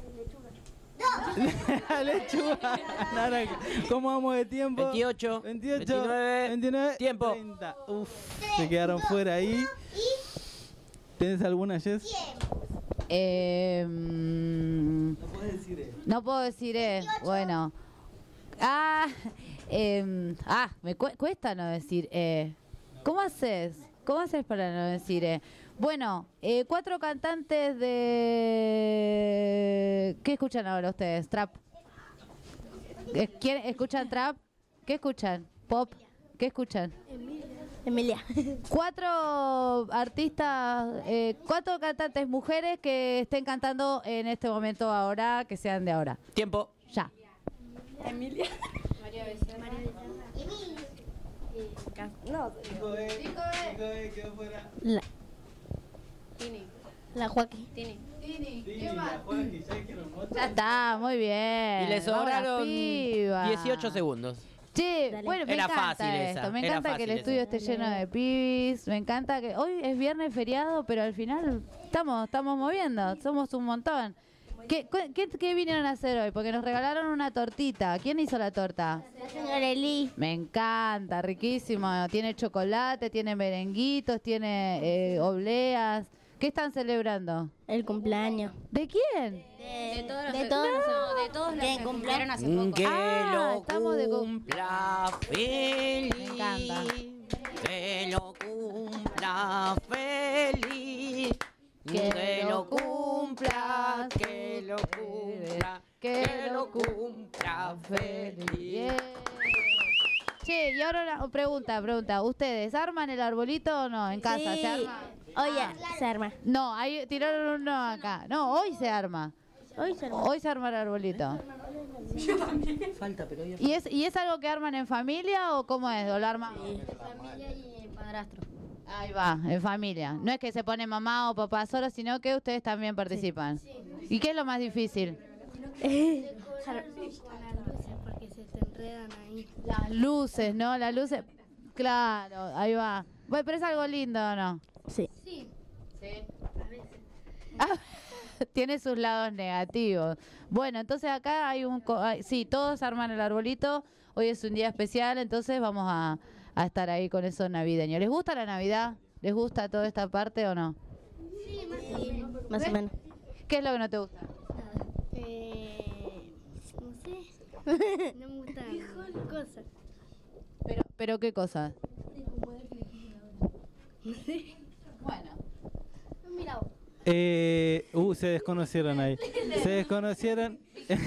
Dos. Lechuga, naranja. ¿Cómo vamos de tiempo? veintiocho, veintiocho, veintinueve, veintinueve, tiempo. treinta. Uf, se quedaron fuera ahí. ¿Tenés alguna, Jess? Eh, mm, No puedes decir eh. no puedo decir, eh. Bueno. Ah, eh, ah, me cu- cuesta no decir, eh. ¿Cómo haces? ¿Cómo haces para no decir, eh? Bueno, eh, cuatro cantantes de... ¿Qué escuchan ahora ustedes? ¿Trap? Eh, ¿quién- ¿Escuchan trap? ¿Qué escuchan? ¿Pop? ¿Qué escuchan? Emilia. Cuatro artistas, eh, cuatro cantantes mujeres que estén cantando en este momento ahora, que sean de ahora. Tiempo. Ya. Emilia. María Becerra. No, Chico E, Chico E, quedó fuera. la, Tini. la Joaquín. Tini. Sí, la Joaquín, ya dijeron otra. Ya está, muy bien. Y le Vamos, las sobraron pibas. dieciocho segundos. Che, Dale. bueno, me Era encanta fácil esto. esa, Me era encanta que el fácil estudio esa. esté lleno de pibis. Me encanta que hoy es viernes feriado, pero al final estamos, estamos moviendo. Somos un montón. ¿Qué, qué, qué vinieron a hacer hoy? Porque nos regalaron una tortita. ¿Quién hizo la torta? La señora Eli. Me encanta, riquísimo. Tiene chocolate, tiene merenguitos, tiene eh, obleas. ¿Qué están celebrando? El cumpleaños. ¿De quién? De todos los de todos no, de todos los que que cumplieron cumplieron hace poco. Que Ah, lo estamos de cu- cumpla feliz. Me encanta. Que lo cumpla feliz. Que lo cumpla, que lo cumpla, que lo cumpla feliz. Bien. Che, y ahora una pregunta, pregunta. ¿Ustedes arman el arbolito o no en casa? Sí. ¿Se arma? Oye, se arma. No, ahí tiraron uno acá. No, hoy se arma. Hoy se arma. Hoy se arma el arbolito. Falta, pero ¿Y es, ¿Y es algo que arman en familia o cómo es? ¿O lo arman? Familia y padrastro. Ahí va, en familia. No es que se pone mamá o papá solo, sino que ustedes también participan. ¿Y qué es lo más difícil? Porque se te enredan ahí. Las luces, ¿no? Las luces. Claro, ahí va. Bueno, pero es algo lindo, ¿o no? Sí. Sí. Ah, tiene sus lados negativos. Bueno, entonces acá hay un... co- hay- sí, todos arman el arbolito. Hoy es un día especial, entonces vamos a, a estar ahí con eso navideño. ¿Les gusta la Navidad? ¿Les gusta toda esta parte o no? Más o menos. ¿Qué es lo que no te gusta? Eh, no sé. No me gustan cosas. Pero, pero ¿qué cosa? Bueno. Mira vos. Eh, uh, se desconocieron ahí. Se desconocieron.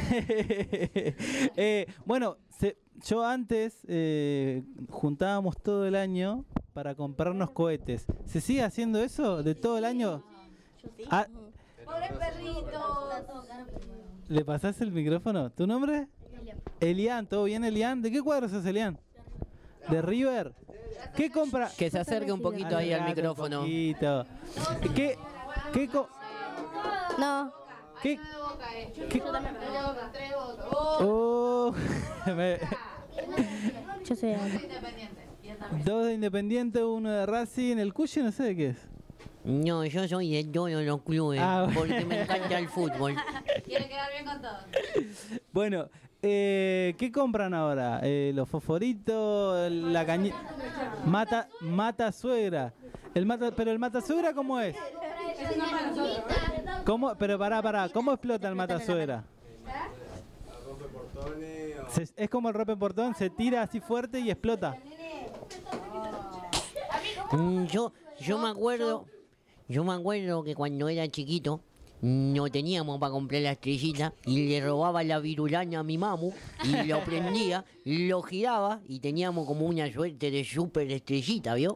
Eh, bueno, se- yo antes eh, juntábamos todo el año para comprarnos cohetes. ¿Se sigue haciendo eso de todo el año? Ah, ¡Pobre perrito! ¿le pasás el micrófono? ¿Tu nombre? Elian, ¿todo bien, Elian? ¿De qué cuadro sos, Elian? ¿De River? ¿Qué compra? Que se acerque un poquito ahí al Acercate un micrófono. poquito. ¿Qué? ¿Qué? co- No. ¿Qué? ¿Qué? Oh, me- Yo sé. dos de Independiente, uno de Racing. El Cuyo no sé de qué es. No, yo soy de todos los clubes Ah, bueno. porque me encanta el fútbol. Quiere quedar bien con todos. Bueno, eh, ¿qué compran ahora? Eh, los fosforitos, la cañita. Mata, mata suegra. El mata, pero el mata suegra, ¿cómo es? ¿Cómo? Pero pará, pará, ¿cómo explota el mata suegra? Se- es como el rompeportón, se tira así fuerte y explota. Mm, Yo, yo me acuerdo, yo me acuerdo que cuando era chiquito no teníamos para comprar la estrellita y le robaba la virulana a mi mamu y lo prendía, lo giraba y teníamos como una suerte de super estrellita, ¿vio?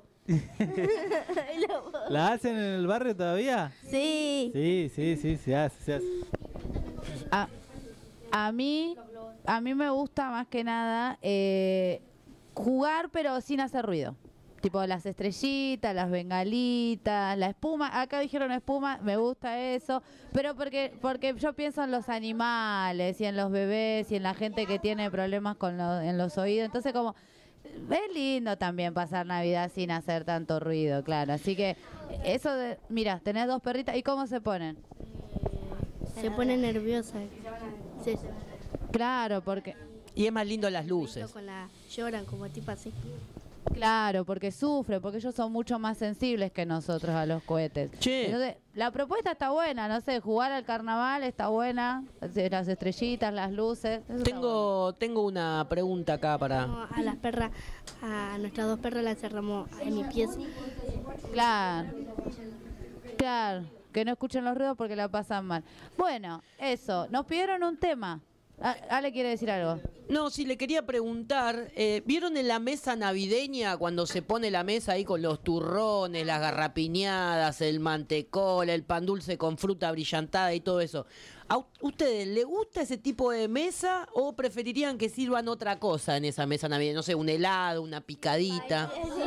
¿La hacen en el barrio todavía? Sí. Sí, sí, sí, se hace, se hace. A, a mí, a mí me gusta más que nada eh, jugar, pero sin hacer ruido. Tipo las estrellitas, las bengalitas, la espuma. Acá dijeron espuma, me gusta eso. Pero porque porque yo pienso en los animales y en los bebés y en la gente que tiene problemas con lo- en los oídos. Entonces como es lindo también pasar Navidad sin hacer tanto ruido, claro. Así que eso de... Mira, tenés dos perritas. ¿Y cómo se ponen? Se pone nerviosa. Sí. Claro, porque... Y es más lindo las luces. Con la, lloran como tipo así. Claro, porque sufren, porque ellos son mucho más sensibles que nosotros a los cohetes. Che. Entonces, la propuesta está buena, no sé, jugar al carnaval está buena, las estrellitas, las luces. eso está bueno. Tengo, tengo una pregunta acá para... A las perras, a nuestras dos perras las encerramos en mi pieza. Claro, claro, que no escuchen los ruidos porque la pasan mal. Bueno, eso, nos pidieron un tema. A- Ale quiere decir algo. No, sí, le quería preguntar, eh, ¿vieron en la mesa navideña cuando se pone la mesa ahí con los turrones, las garrapiñadas, el mantecol, el pan dulce con fruta brillantada y todo eso? ¿A u- ustedes les gusta ese tipo de mesa o preferirían que sirvan otra cosa en esa mesa navideña? No sé, un helado, una picadita.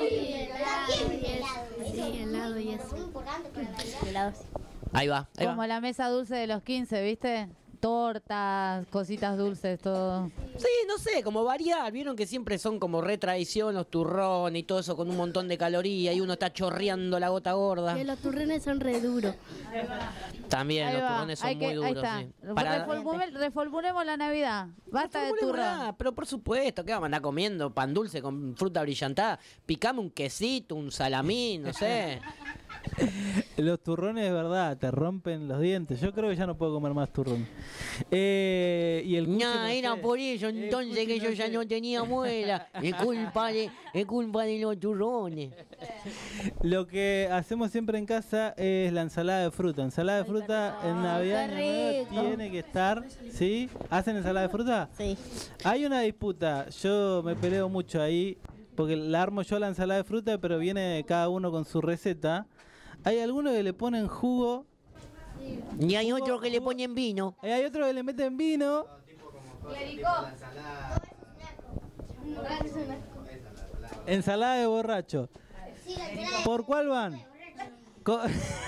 Sí, helado y eso. Helado, sí. Ahí va, ahí Como va. la mesa dulce de los quince, ¿viste? Tortas, cositas dulces, todo. Sí, no sé, como variar. Vieron que siempre son como retradición los turrones y todo eso con un montón de calorías y uno está chorreando la gota gorda. Que los turrones son re duros. También Ahí los va, turrones son hay que- muy ahí duros. está. Sí. Para- Reformume- reformulemos la Navidad. Basta de turrón. Ah, pero por supuesto, ¿qué vamos a andar comiendo? Pan dulce con fruta brillantada. Picame un quesito, un salamín, no sé. Los turrones, de verdad, te rompen los dientes. Yo creo que ya no puedo comer más turrón. Eh, y el cuche, No, no era sé. por eso entonces que yo ya no tenía muela. Es culpa de, es culpa de los turrones. Lo que hacemos siempre en casa es la ensalada de fruta. Ensalada de fruta en Navidad y Año Nuevo tiene que estar, ¿sí? ¿Hacen ensalada de fruta? Sí. Hay una disputa. Yo me peleo mucho ahí porque la armo yo la ensalada de fruta, pero viene cada uno con su receta. Hay algunos que le ponen jugo. Y hay otros que le ponen vino. Y hay otros que le meten vino. Ensalada de borracho. ¿Por cuál van? Co-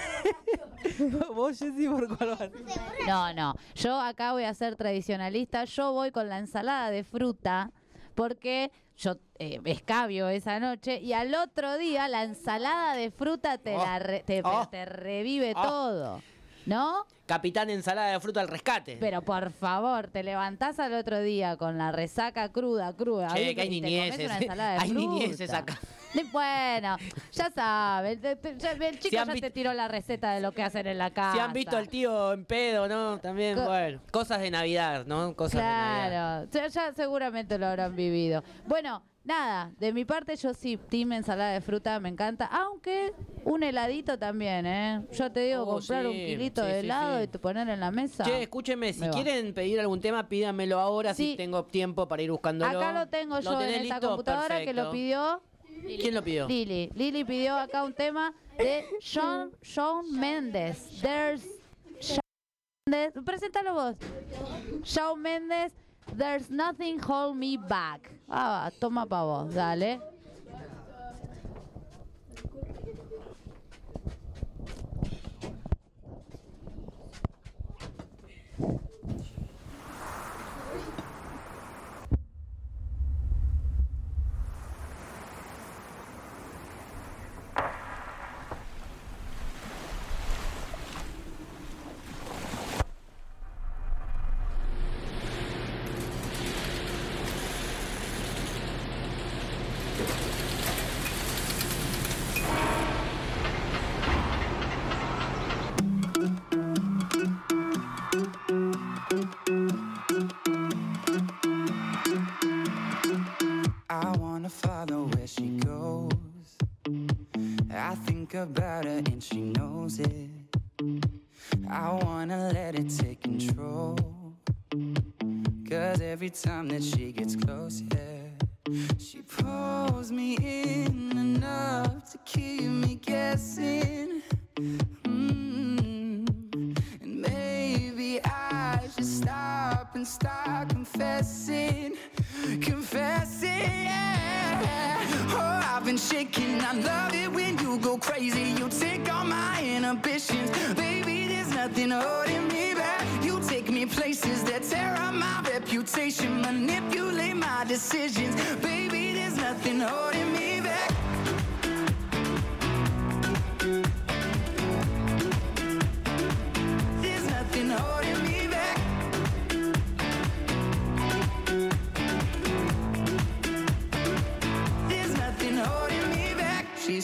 Vos, Jessy, ¿por cuál van? No, no. Yo acá voy a ser tradicionalista. Yo voy con la ensalada de fruta porque yo eh, escabio esa noche y al otro día la ensalada de fruta te, Oh. la re- te, Oh. te revive Oh. todo. ¿No? Capitán ensalada de fruta al rescate. Pero por favor, te levantás al otro día con la resaca cruda, cruda. Che, ¿viste? que hay Y te comes niñeces. una ensalada de Hay fruta. niñeces acá. Y bueno, ya sabes, te- te- ya- el chico Si han ya visto- te tiró la receta de lo que hacen en la casa. Si han visto al tío en pedo, ¿no? También, Co- bueno. Cosas de Navidad, ¿no? Cosas de Navidad. Claro, ya, ya seguramente lo habrán vivido. Bueno, nada, de mi parte yo sí, team ensalada de fruta, me encanta, aunque un heladito también, ¿eh? Yo te digo, Oh, comprar un sí, kilito sí, de sí, helado sí. y te poner en la mesa. Che, escúcheme, si Me va. quieren pedir algún tema, pídanmelo ahora si Sí. tengo tiempo para ir buscándolo. Acá lo tengo yo en tenés esta listo? computadora que lo Perfecto. pidió ¿Quién lo pidió? Lili. Lili pidió acá un tema de Shawn, Shawn Mendes. There's Shawn Mendes. Preséntalo vos. Shawn Mendes, There's Nothing Hold Me Back. Ah, toma pa' vos, dale. I wanna follow where she goes. I think about her and she knows it. I wanna let it take control. Cause every time that she gets close, yeah, she pulls me in enough to keep me guessing. Mm. And maybe I should stop and start confessing. Confessing, yeah. Oh, I've been shaking. I love it when you go crazy. You take all my inhibitions. Baby, there's nothing holding me back. You take me places that tear up my reputation. Manipulate my decisions. Baby, there's nothing holding me back. There's nothing holding me back. There's nothing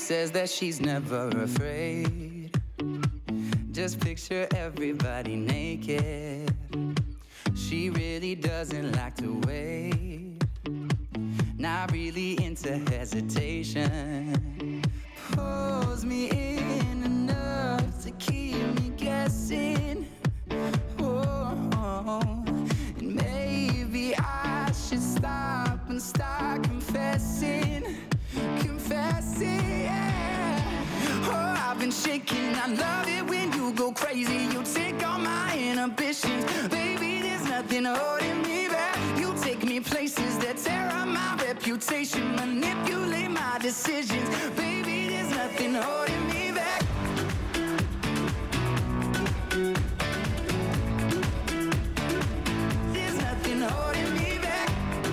says that she's never afraid. Just picture everybody naked. She really doesn't like to wait. Not really into hesitation. Pulls me in enough to keep me guessing. Oh, and maybe I should stop and start confessing. Confessing, yeah. Oh, I've been shaking. I love it when you go crazy. You take all my inhibitions. Baby, there's nothing holding me back. You take me places that tear up my reputation. Manipulate my decisions. Baby, there's nothing holding me back. There's nothing holding me back.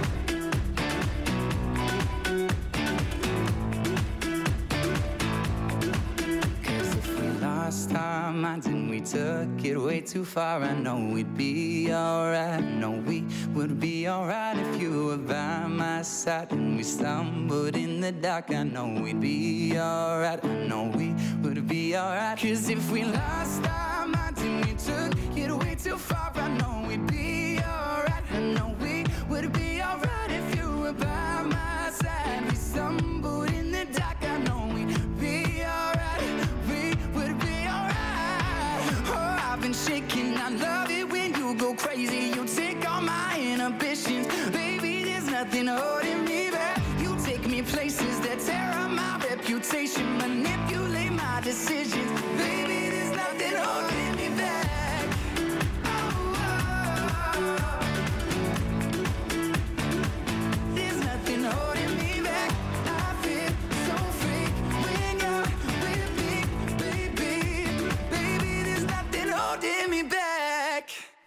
Cause if we lost our minds and we took it way too far, I know we'd be alright. No, we would be alright if you were by my side. And we stumbled in the dark, I know we'd be alright. I know we would be alright. Cause if we lost our minds and we took it way too far, I know we'd be alright. I know we would be alright if you were by my side. We stumbled in the dark, I know we'd be alright. We would be alright. Oh, I've been shaking. I love it when you go crazy. You take all my inhibitions. Baby, there's nothing holding me back. You take me places that tear up my reputation. Manipulate my decisions. Baby, there's nothing holding me back. Oh, oh, oh. There's nothing holding me back. I feel so free when you're with me, baby. Baby, there's nothing holding me back.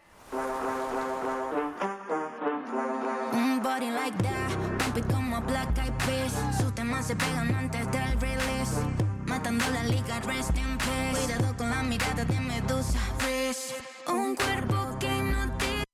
Un body like that, pump it como Black Eyed Peas. Sus temas se pegan antes del release. Matando la liga, rest in peace. Cuidado con la mirada de Medusa, freeze. Un cuerpo que hipnotiza.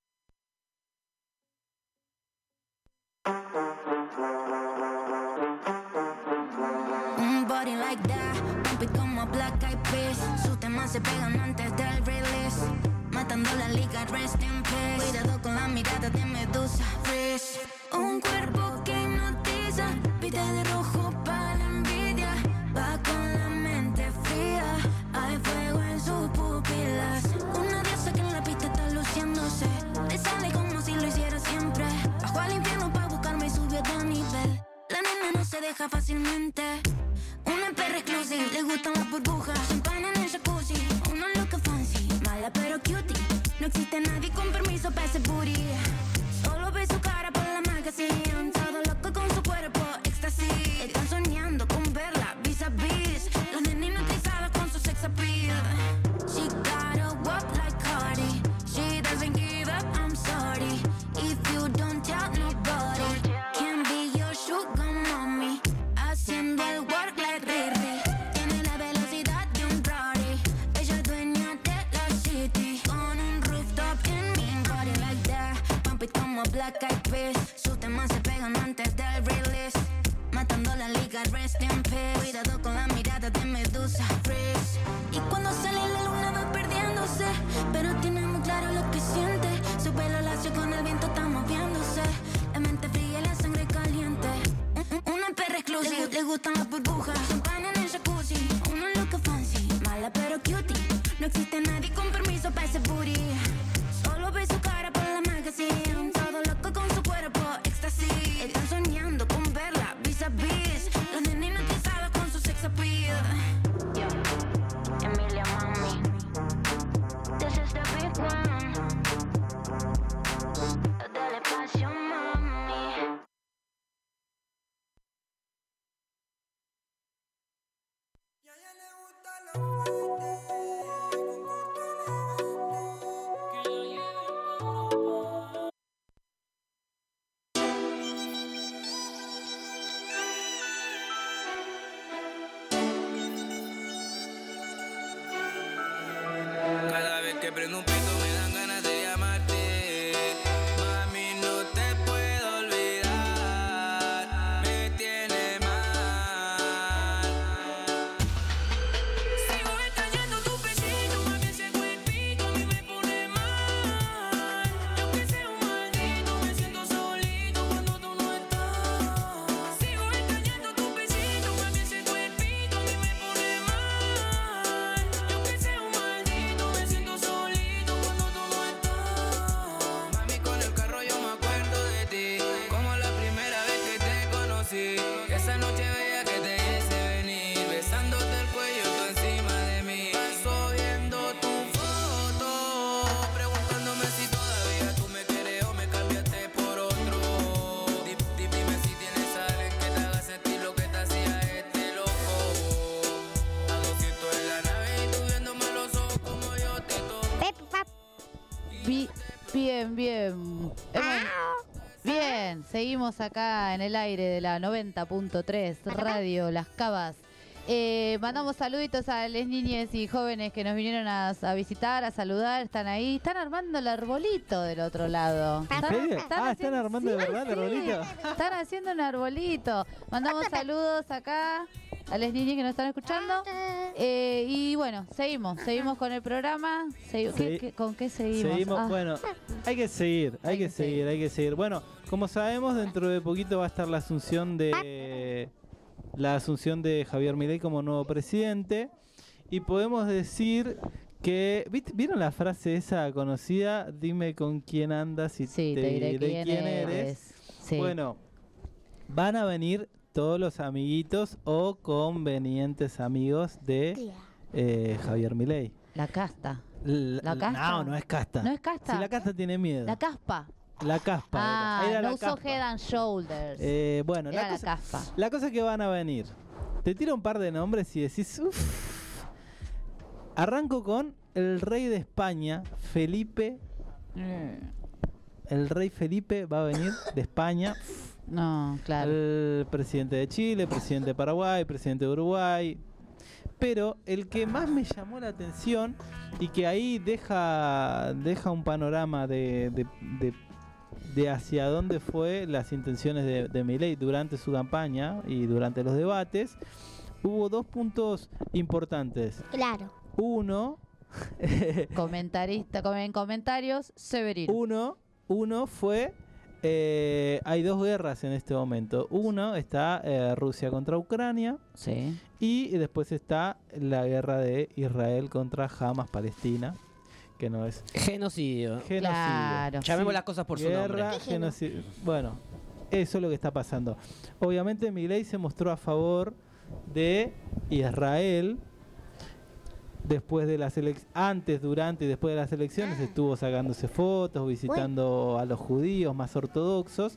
Un body like that, pump it como Black Eyed Peas. Sus temas se pegan antes del release. Matando la liga, rest in peace. Cuidado con la mirada de Medusa, freeze. Un cuerpo que hipnotiza. Pide de rojo para la envidia. Va con la mente fría. Hay fuego en sus pupilas. Una diosa que en la pista está luciéndose. Te sale como si lo hiciera siempre. Bajo al infierno para buscarme y subió de nivel. La nena no se deja fácilmente. Una perra exclusiva, le gustan las burbujas. Champagne en el jacuzzi, una loca fancy. Mala pero cutie, no existe nadie con permiso para ese booty. Solo ve su cara por la magazine. Todo loco con su cuerpo, éxtasis. Están soñando con verla vis a vis. Los nenes hipnotizados con su sex appeal. She gotta walk like Cardi. She doesn't give up, I'm sorry. If you don't tell nobody, can be your sugar mommy. Haciendo el work like Riri. Tiene la velocidad de un Rari. Ella es dueña de la city. Con un rooftop en mi body like that. Pump it como Black Eyed Peas. Sus temas se pegan antes del release. Matando la liga, rest in peace. Cuidado con la mirada de Medusa, freeze. Y cuando sale la luna va perdiéndose. Pero tiene muy claro lo que siente. Su pelo lacio con el viento está moviéndose. La mente fría y la sangre caliente. Una perra exclusiva, le gustan las burbujas. Champagne en el jacuzzi, una loca fancy. Mala pero cutie, no existe nadie con permiso para ese booty. Solo ve su cara por la magazine. Todo loco con su cuerpo, éxtasis. Están soñando con verla vis a vis. Los nenes hipnotizados con su sex appeal. Yo, Emilia Mami, this is the big one. Del espacio, mami. Cada vez que prendo un pito me dan ganas de llamarte. Mami, no te puedo olvidar. Me tiene mal. Bien, bien. Hemos- Bien, seguimos acá en el aire de la noventa punto tres Radio Las Cavas. Eh, mandamos saluditos a las niñas y jóvenes que nos vinieron a, a visitar, a saludar, están ahí. Están armando el arbolito del otro lado. ¿En Están- serio? están Ah, haciendo- ¿están armando de sí, verdad el sí. arbolito? Están haciendo un arbolito. Mandamos saludos acá a las niñas que nos están escuchando. Eh, y bueno, seguimos, seguimos con el programa. Segui- ¿qué- Sí. qué- ¿Con qué seguimos? Seguimos, Ah. bueno, hay que seguir, hay, que, seguir, hay que seguir. Bueno, como sabemos, dentro de poquito va a estar la asunción de la asunción de Javier Milei como nuevo presidente y podemos decir que ¿viste- ¿vieron la frase esa conocida? Dime con quién andas y Sí, te, te diré diré quién eres. Sí. Bueno, van a venir todos los amiguitos o convenientes amigos de eh, Javier Milei. La casta. L- ¿La casta? No, no es casta. ¿No es casta? Si la casta tiene miedo. La caspa. La caspa. Ah, era, era no la usó caspa. Head and Shoulders. Eh, bueno, Era la la cosa, caspa. la cosa es que van a venir. Te tiro un par de nombres y decís, uff. Arranco con el rey de España, Felipe. El rey Felipe va a venir de España. No, claro. El presidente de Chile, presidente de Paraguay, presidente de Uruguay. Pero el que más me llamó la atención y que ahí deja, deja un panorama de, de, de- de hacia dónde fue las intenciones de, de Milei durante su campaña y durante los debates, hubo dos puntos importantes. Claro. Uno, Comentarista, com- en comentarios, Severino. uno, uno fue, eh, hay dos guerras en este momento. Uno está eh, Rusia contra Ucrania. Sí. Y después está la guerra de Israel contra Hamas Palestina, que no es Genocidio. genocidio. Claro. Llamemos las cosas por su Guerra, nombre. genocidio. Bueno, eso es lo que está pasando. Obviamente Milei se mostró a favor de Israel. Después de las elecciones, antes, durante y después de las elecciones estuvo sacándose fotos, visitando a los judíos más ortodoxos,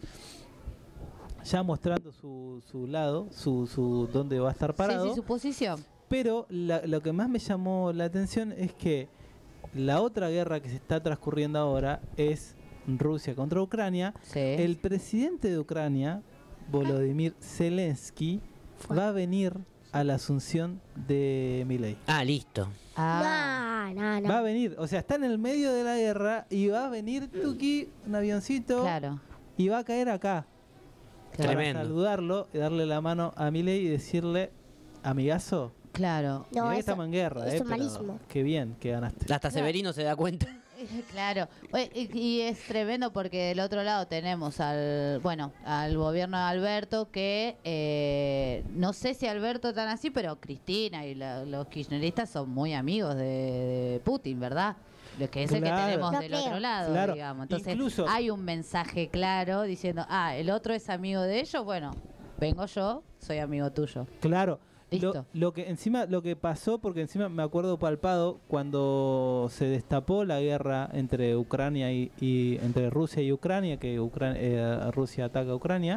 ya mostrando su, su lado, su, su dónde va a estar parado. Sí, sí, su posición. Pero la- lo que más me llamó la atención es que la otra guerra que se está transcurriendo ahora es Rusia contra Ucrania. Sí. El presidente de Ucrania, Volodymyr Zelensky, va a venir a la asunción de Milei. Ah, listo. Ah, No, no, Va a no. venir, o sea, está en el medio de la guerra y va a venir Tuki, un avioncito, claro. y va a caer acá. Para Tremendo. saludarlo, y darle la mano a Milei y decirle, amigazo, Claro. No, mirá que eso- estamos en guerra, eso eh, es pero malísimo. qué bien que ganaste. Hasta Severino se da cuenta. Claro, Oye, y, y es tremendo porque del otro lado tenemos al, bueno, al gobierno de Alberto que eh, no sé si Alberto tan así, pero Cristina y la- los kirchneristas son muy amigos de, de Putin, ¿verdad? Lo que es el que Claro. tenemos No del creo. otro lado, Claro, digamos. Entonces incluso- hay un mensaje claro diciendo, ah, el otro es amigo de ellos, bueno, vengo yo, soy amigo tuyo. Claro. Lo, Listo. lo que encima lo que pasó, porque encima me acuerdo palpado cuando se destapó la guerra entre Ucrania y, y- entre Rusia y Ucrania, que Ucran- eh, Rusia ataca a Ucrania,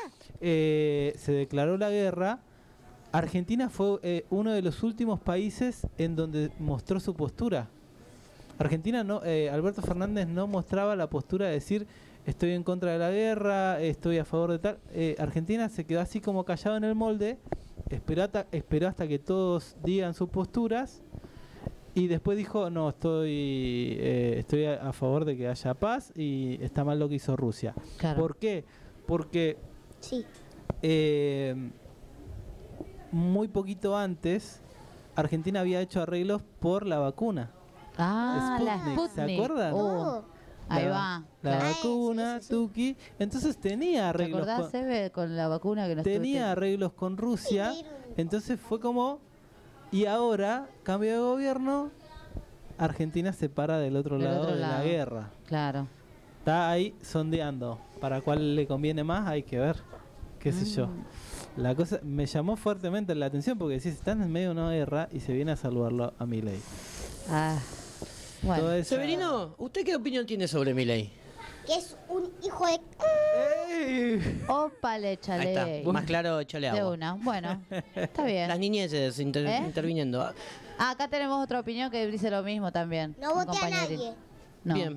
eh, se declaró la guerra. Argentina fue eh, uno de los últimos países en donde mostró su postura. Argentina no, eh, Alberto Fernández no mostraba la postura de decir estoy en contra de la guerra, estoy a favor de tal. Eh, Argentina se quedó así como callado en el molde, esperó hasta, esperó hasta que todos digan sus posturas y después dijo no, estoy eh, estoy a, a favor de que haya paz y está mal lo que hizo Rusia. Claro. ¿Por qué? Porque Sí. eh, muy poquito antes Argentina había hecho arreglos por la vacuna. Ah, la Sputnik, Sputnik. ¿se acuerdan? Oh, ahí La- va. La claro. vacuna, Tuki. Entonces tenía ¿Te arreglos acordás, con, Sebe, con la vacuna que nos tenía arreglos con Rusia. Entonces fue como y ahora cambio de gobierno, Argentina se para del otro Del lado otro de la lado. guerra. Claro. Está ahí sondeando. Para cuál le conviene más hay que ver. Qué sé yo. Mm. La cosa me llamó fuertemente la atención porque decís, están en medio de una guerra y se viene a saludarlo a Milei. Ah, bueno. Toda esa- Severino, ¿usted qué opinión tiene sobre Milei? Que es un hijo de... ¡Ey! Opa, le Ahí échale. está. Más claro, échale De agua. una. Bueno, está bien. Las niñeces inter- ¿Eh? interviniendo. Ah, acá tenemos otra opinión que dice lo mismo también. No un voté a compañerito. nadie. No. Bien.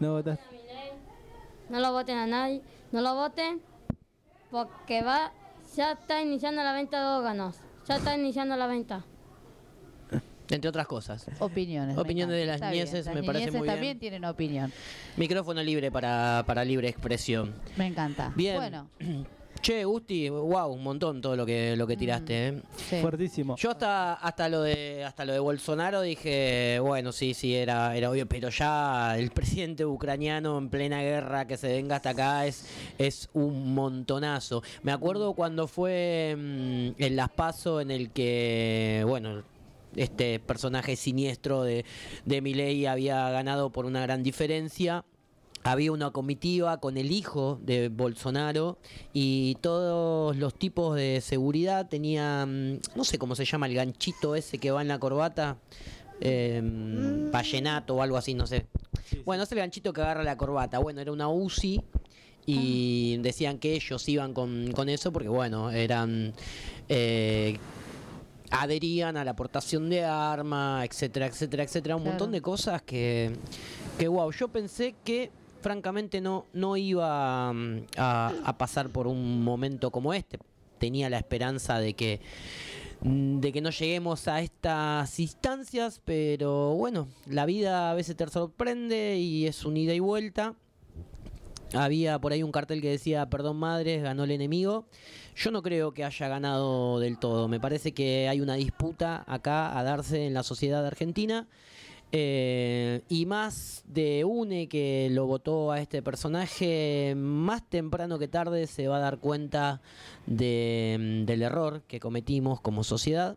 No votas. No lo voten a nadie, no lo voten porque va, ya está iniciando la venta de órganos, ya está iniciando la venta. Entre otras cosas. Opiniones. Opiniones de las Está niñeces bien. me Las parece niñeces muy bien. también tienen opinión. Micrófono libre para, para libre expresión. Me encanta. Bien. Bueno. Che, Gusti, wow, un montón todo lo que lo que tiraste, ¿eh? Sí. Fuertísimo. Yo hasta hasta lo de hasta lo de Bolsonaro dije, bueno, sí, sí, era era obvio, pero ya el presidente ucraniano en plena guerra que se venga hasta acá es es un montonazo. Me acuerdo cuando fue mm, en Las PASO en el que, bueno, este personaje siniestro de, de Milei había ganado por una gran diferencia. Había una comitiva con el hijo de Bolsonaro y todos los tipos de seguridad tenían, no sé cómo se llama el ganchito ese que va en la corbata, eh, vallenato o algo así, no sé. Bueno, es el ganchito que agarra la corbata. Bueno, era una U C I y decían que ellos iban con, con eso porque, bueno, eran... Eh, adherían a la aportación de armas, etcétera, etcétera, etcétera. Un Claro. montón de cosas que, que wow, yo pensé que francamente no, no iba mm, a, a pasar por un momento como este. Tenía la esperanza de que, mm, de que no lleguemos a estas instancias, pero bueno, la vida a veces te sorprende y es un ida y vuelta. Había por ahí un cartel que decía, perdón madres, ganó el enemigo. Yo no creo que haya ganado del todo. Me parece que hay una disputa acá a darse en la sociedad argentina. Eh, y más de une que lo votó a este personaje, más temprano que tarde se va a dar cuenta de, del error que cometimos como sociedad.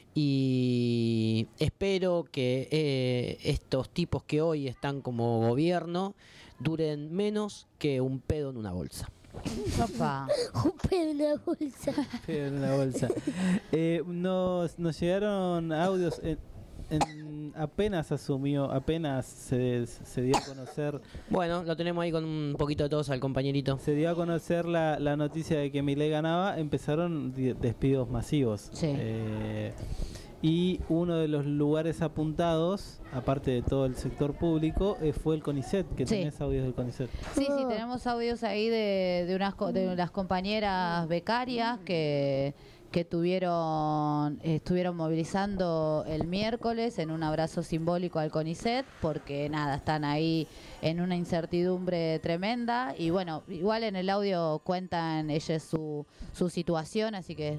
Y espero que eh, estos tipos que hoy están como gobierno duren menos que un pedo en una bolsa. Papá. Un pedo en una bolsa. Pero en la bolsa. Eh, nos, nos llegaron audios. En, en- apenas asumió, apenas se, se dio a conocer. Bueno, lo tenemos ahí con un poquito de tos al compañerito. Se dio a conocer la, la noticia de que Milei ganaba. Empezaron di- despidos masivos. Sí. Eh, y uno de los lugares apuntados, aparte de todo el sector público, eh, fue el CONICET, que Sí. tenés audios del CONICET. Sí, sí, tenemos audios ahí de, de, unas, co- de las compañeras becarias que, que tuvieron estuvieron movilizando el miércoles en un abrazo simbólico al CONICET, porque nada, están ahí en una incertidumbre tremenda. Y bueno, igual en el audio cuentan ellas su, su situación, así que...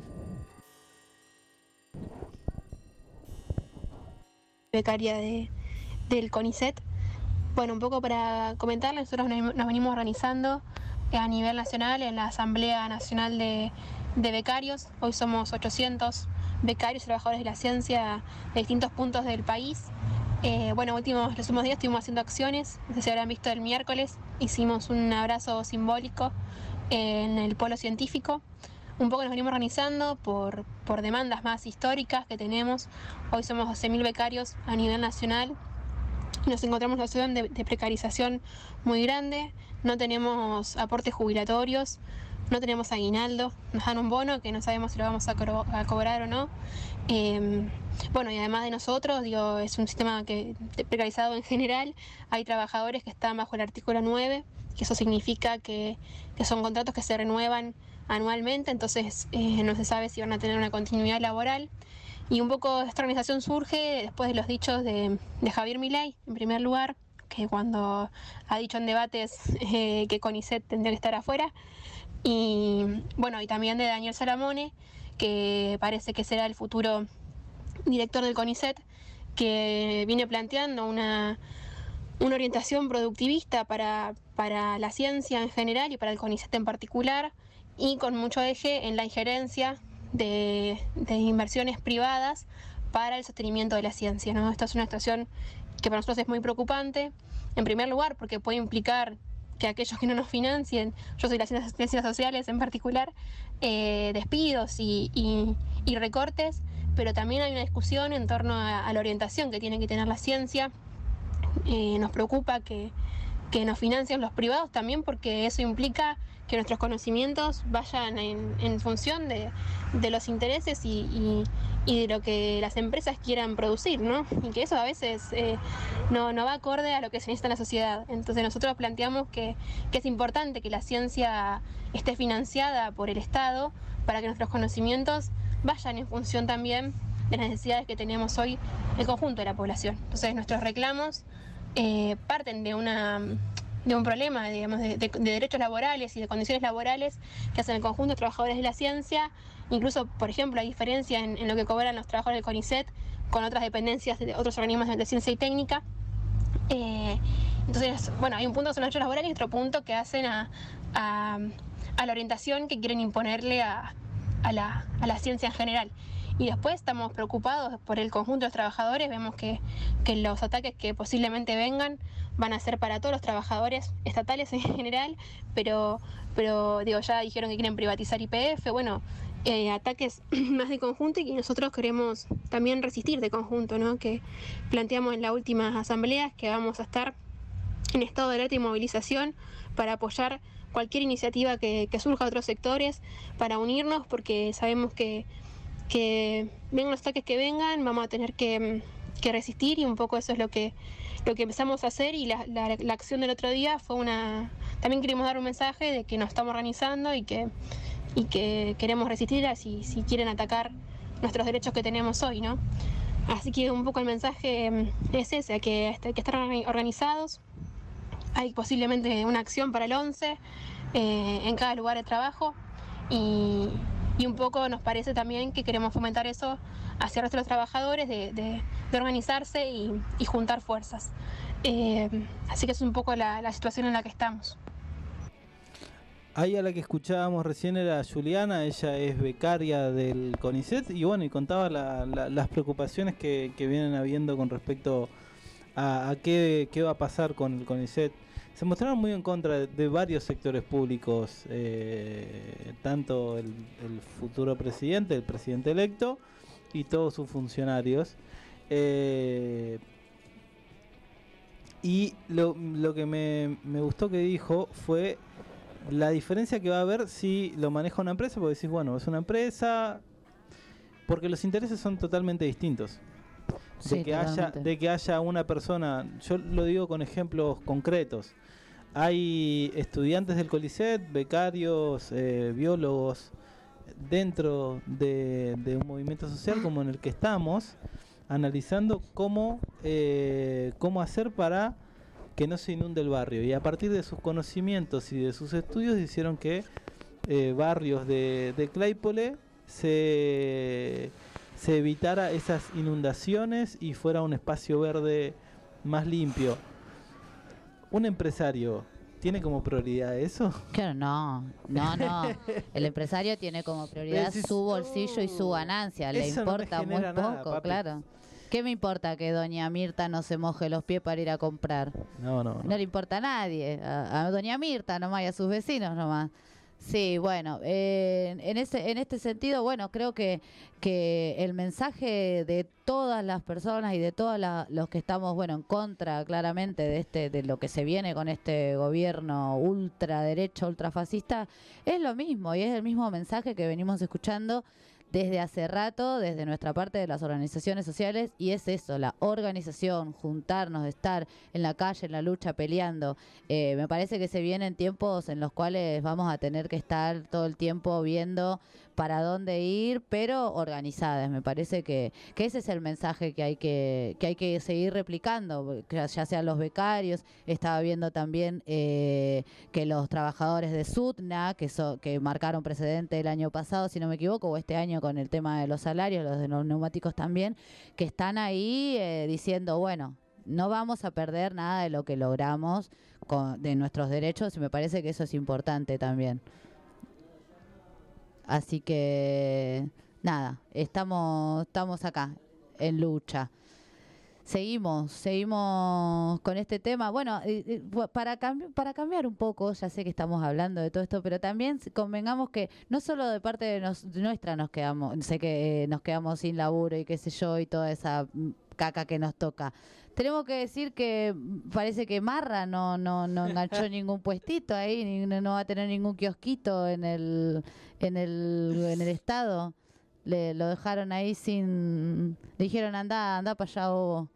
becaria de, del CONICET. Bueno, un poco para comentarles, nosotros nos nos venimos organizando a nivel nacional en la Asamblea Nacional de, de Becarios. Hoy somos ochocientos becarios y trabajadores de la ciencia de distintos puntos del país. Eh, bueno, últimos, los últimos días estuvimos haciendo acciones, no sé si habrán visto el miércoles, hicimos un abrazo simbólico en el polo científico. Un poco nos venimos organizando por, por demandas más históricas que tenemos. Hoy somos doce mil becarios a nivel nacional. Nos encontramos en una situación de, de precarización muy grande. No tenemos aportes jubilatorios, no tenemos aguinaldo. Nos dan un bono que no sabemos si lo vamos a, cro- a cobrar o no. Eh, bueno, y además de nosotros, digo, es un sistema que de- precarizado en general. Hay trabajadores que están bajo el artículo nueve, que eso significa que, que son contratos que se renuevan anualmente, entonces eh, no se sabe si van a tener una continuidad laboral. Y un poco esta organización surge después de los dichos de, de Javier Milei, en primer lugar, que cuando ha dicho en debates eh, que CONICET tendría que estar afuera, y bueno, y también de Daniel Salamone, que parece que será el futuro director del CONICET, que viene planteando una, una orientación productivista para, para la ciencia en general y para el CONICET en particular, y con mucho eje en la injerencia de, de inversiones privadas para el sostenimiento de la ciencia, ¿no? Esta es una situación que para nosotros es muy preocupante, en primer lugar porque puede implicar que aquellos que no nos financien, yo soy de las ciencias, ciencias sociales en particular, eh, despidos y, y, y recortes, pero también hay una discusión en torno a, a la orientación que tiene que tener la ciencia. Eh, nos preocupa que, que nos financien los privados también, porque eso implica que nuestros conocimientos vayan en, en función de, de los intereses y, y, y de lo que las empresas quieran producir, ¿no? Y que eso a veces eh, no, no va acorde a lo que se necesita en la sociedad. Entonces nosotros planteamos que, que es importante que la ciencia esté financiada por el Estado para que nuestros conocimientos vayan en función también de las necesidades que tenemos hoy el conjunto de la población. Entonces nuestros reclamos eh, parten de una... de un problema, digamos, de, de, de derechos laborales y de condiciones laborales que hacen el conjunto de trabajadores de la ciencia. Incluso, por ejemplo, hay diferencia en, en lo que cobran los trabajadores del CONICET con otras dependencias de otros organismos de ciencia y técnica. Eh, entonces, bueno, hay un punto que son los derechos laborales y otro punto que hacen a, a, a la orientación que quieren imponerle a, a, la, a la ciencia en general. Y después estamos preocupados por el conjunto de los trabajadores, vemos que, que los ataques que posiblemente vengan van a ser para todos los trabajadores estatales en general, pero, pero digo, ya dijeron que quieren privatizar Y P F, bueno, eh, ataques más de conjunto y que nosotros queremos también resistir de conjunto, ¿no? Que planteamos en la última asamblea que vamos a estar en estado de alerta y movilización para apoyar cualquier iniciativa que, que surja de otros sectores, para unirnos, porque sabemos que que vengan los ataques que vengan, vamos a tener que, que resistir, y un poco eso es lo que lo que empezamos a hacer. Y la, la, la acción del otro día fue una... También queremos dar un mensaje de que nos estamos organizando y que, y que queremos resistir a si, si quieren atacar nuestros derechos que tenemos hoy, ¿no? Así que un poco el mensaje es ese, que, que están organizados. Hay posiblemente una acción para el once eh, en cada lugar de trabajo, y... Y un poco nos parece también que queremos fomentar eso hacia nuestros trabajadores, de, de, de organizarse y, y juntar fuerzas. Eh, así que es un poco la, la situación en la que estamos. Ahí a la que escuchábamos recién era Juliana, ella es becaria del CONICET, y bueno, y contaba la, la, las preocupaciones que, que vienen habiendo con respecto a, a qué, qué va a pasar con el CONICET. Se mostraron muy en contra de, de varios sectores públicos, eh, tanto el, el futuro presidente, el presidente electo y todos sus funcionarios. Eh, y lo, lo que me, me gustó que dijo fue la diferencia que va a haber si lo maneja una empresa, porque decís, bueno, es una empresa, porque los intereses son totalmente distintos. De, sí, que haya, de que haya una persona, yo lo digo con ejemplos concretos. Hay estudiantes del CONICET, becarios, eh, biólogos, dentro de, de un movimiento social como en el que estamos, analizando cómo, eh, cómo hacer para que no se inunde el barrio. Y a partir de sus conocimientos y de sus estudios hicieron que eh, barrios de, de Claypole se... se evitara esas inundaciones y fuera un espacio verde más limpio. ¿Un empresario tiene como prioridad eso? Claro, no, no, no. El empresario tiene como prioridad Decís, su bolsillo y su ganancia. Le eso no me importa muy genera nada, poco, papi. claro. ¿Qué me importa que doña Mirta no se moje los pies para ir a comprar? No, no, No, no. le importa a nadie. A, a doña Mirta nomás y a sus vecinos nomás. Sí, bueno, eh, en ese en este sentido, bueno, creo que que el mensaje de todas las personas y de todos la, los que estamos, bueno, en contra claramente de este de lo que se viene con este gobierno ultraderecha, ultrafascista, es lo mismo, y es el mismo mensaje que venimos escuchando desde hace rato, desde nuestra parte de las organizaciones sociales, y es eso, la organización, juntarnos, estar en la calle, en la lucha, peleando. Eh, me parece que se vienen tiempos en los cuales vamos a tener que estar todo el tiempo viendo para dónde ir, pero organizadas. Me parece que, que ese es el mensaje que hay que, que hay que seguir replicando, ya sean los becarios. Estaba viendo también eh, que los trabajadores de SUTNA, que, so, que marcaron precedente el año pasado, si no me equivoco, o este año con el tema de los salarios, los de los neumáticos también, que están ahí eh, diciendo, bueno, no vamos a perder nada de lo que logramos con, de nuestros derechos, y me parece que eso es importante también. Así que, nada, estamos, estamos acá, en lucha. Seguimos, seguimos con este tema. Bueno, eh, para, cambi- para cambiar un poco, ya sé que estamos hablando de todo esto, pero también convengamos que no solo de parte de, nos, de nuestra nos quedamos, sé que eh, nos quedamos sin laburo y qué sé yo, y toda esa caca que nos toca. Tenemos que decir que parece que Marra no no no enganchó ningún puestito ahí, ni- no, no va a tener ningún kiosquito en el en el en el estado. Le lo dejaron ahí sin, le dijeron anda anda para allá bobo.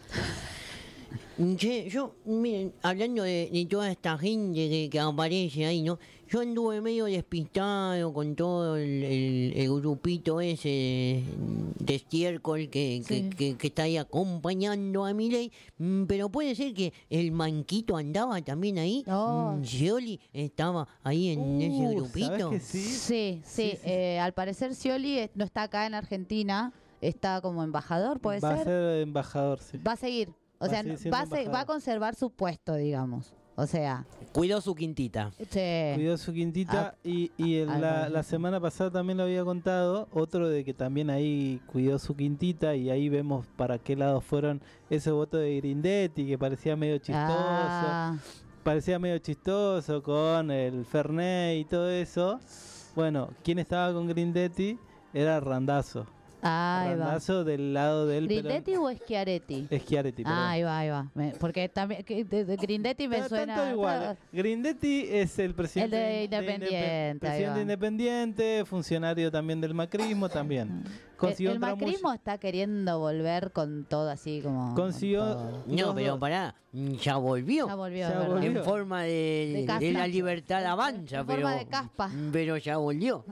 Che, yo, miren, hablando de, de toda esta gente que, que aparece ahí, ¿no? Yo anduve medio despistado con todo el, el- el grupito ese de estiércol que, que, Sí. que- que está ahí acompañando a Milei, mm, pero puede ser que el Manquito andaba también ahí. Oh. Mm, Scioli estaba ahí en ese Uh, grupito. ¿sabés que sí? Sí, sí, eh, al parecer Scioli eh, no está acá en Argentina, está como embajador, puede Va a ser. ser embajador, sí. Va a seguir, o Va a sea, seguir no- siendo va a, se- embajador. va a conservar su puesto, digamos. O sea, Cuidó su quintita. che, Cuidó su quintita y, y el- al la, parecer la sí. semana pasada también lo había contado, otro de que también ahí cuidó su quintita y ahí vemos para qué lado fueron esos votos de Grindetti que parecía medio chistoso, ah, parecía medio chistoso con el Fernet y todo eso. Bueno, quien estaba con Grindetti era Randazzo. ahí va. Randazzo del lado del ¿Grindetti o Schiaretti? Schiaretti, perdón. Ah, ahí va, ahí va. Me- porque también que de- de Grindetti me Pero suena tanto igual. Grindetti es el presidente El de in- Independiente, Indepe- ahí presidente va. independiente, funcionario también del macrismo también. El, Consiguió el un tramullo- macrismo está queriendo volver con todo así como. consiguió con todo. No, dos- pero pará, mm, ya volvió. Ya volvió, Ya es verdad. volvió. En forma de, De de caspa. la libertad avanza, En pero, forma de caspa. pero ya volvió.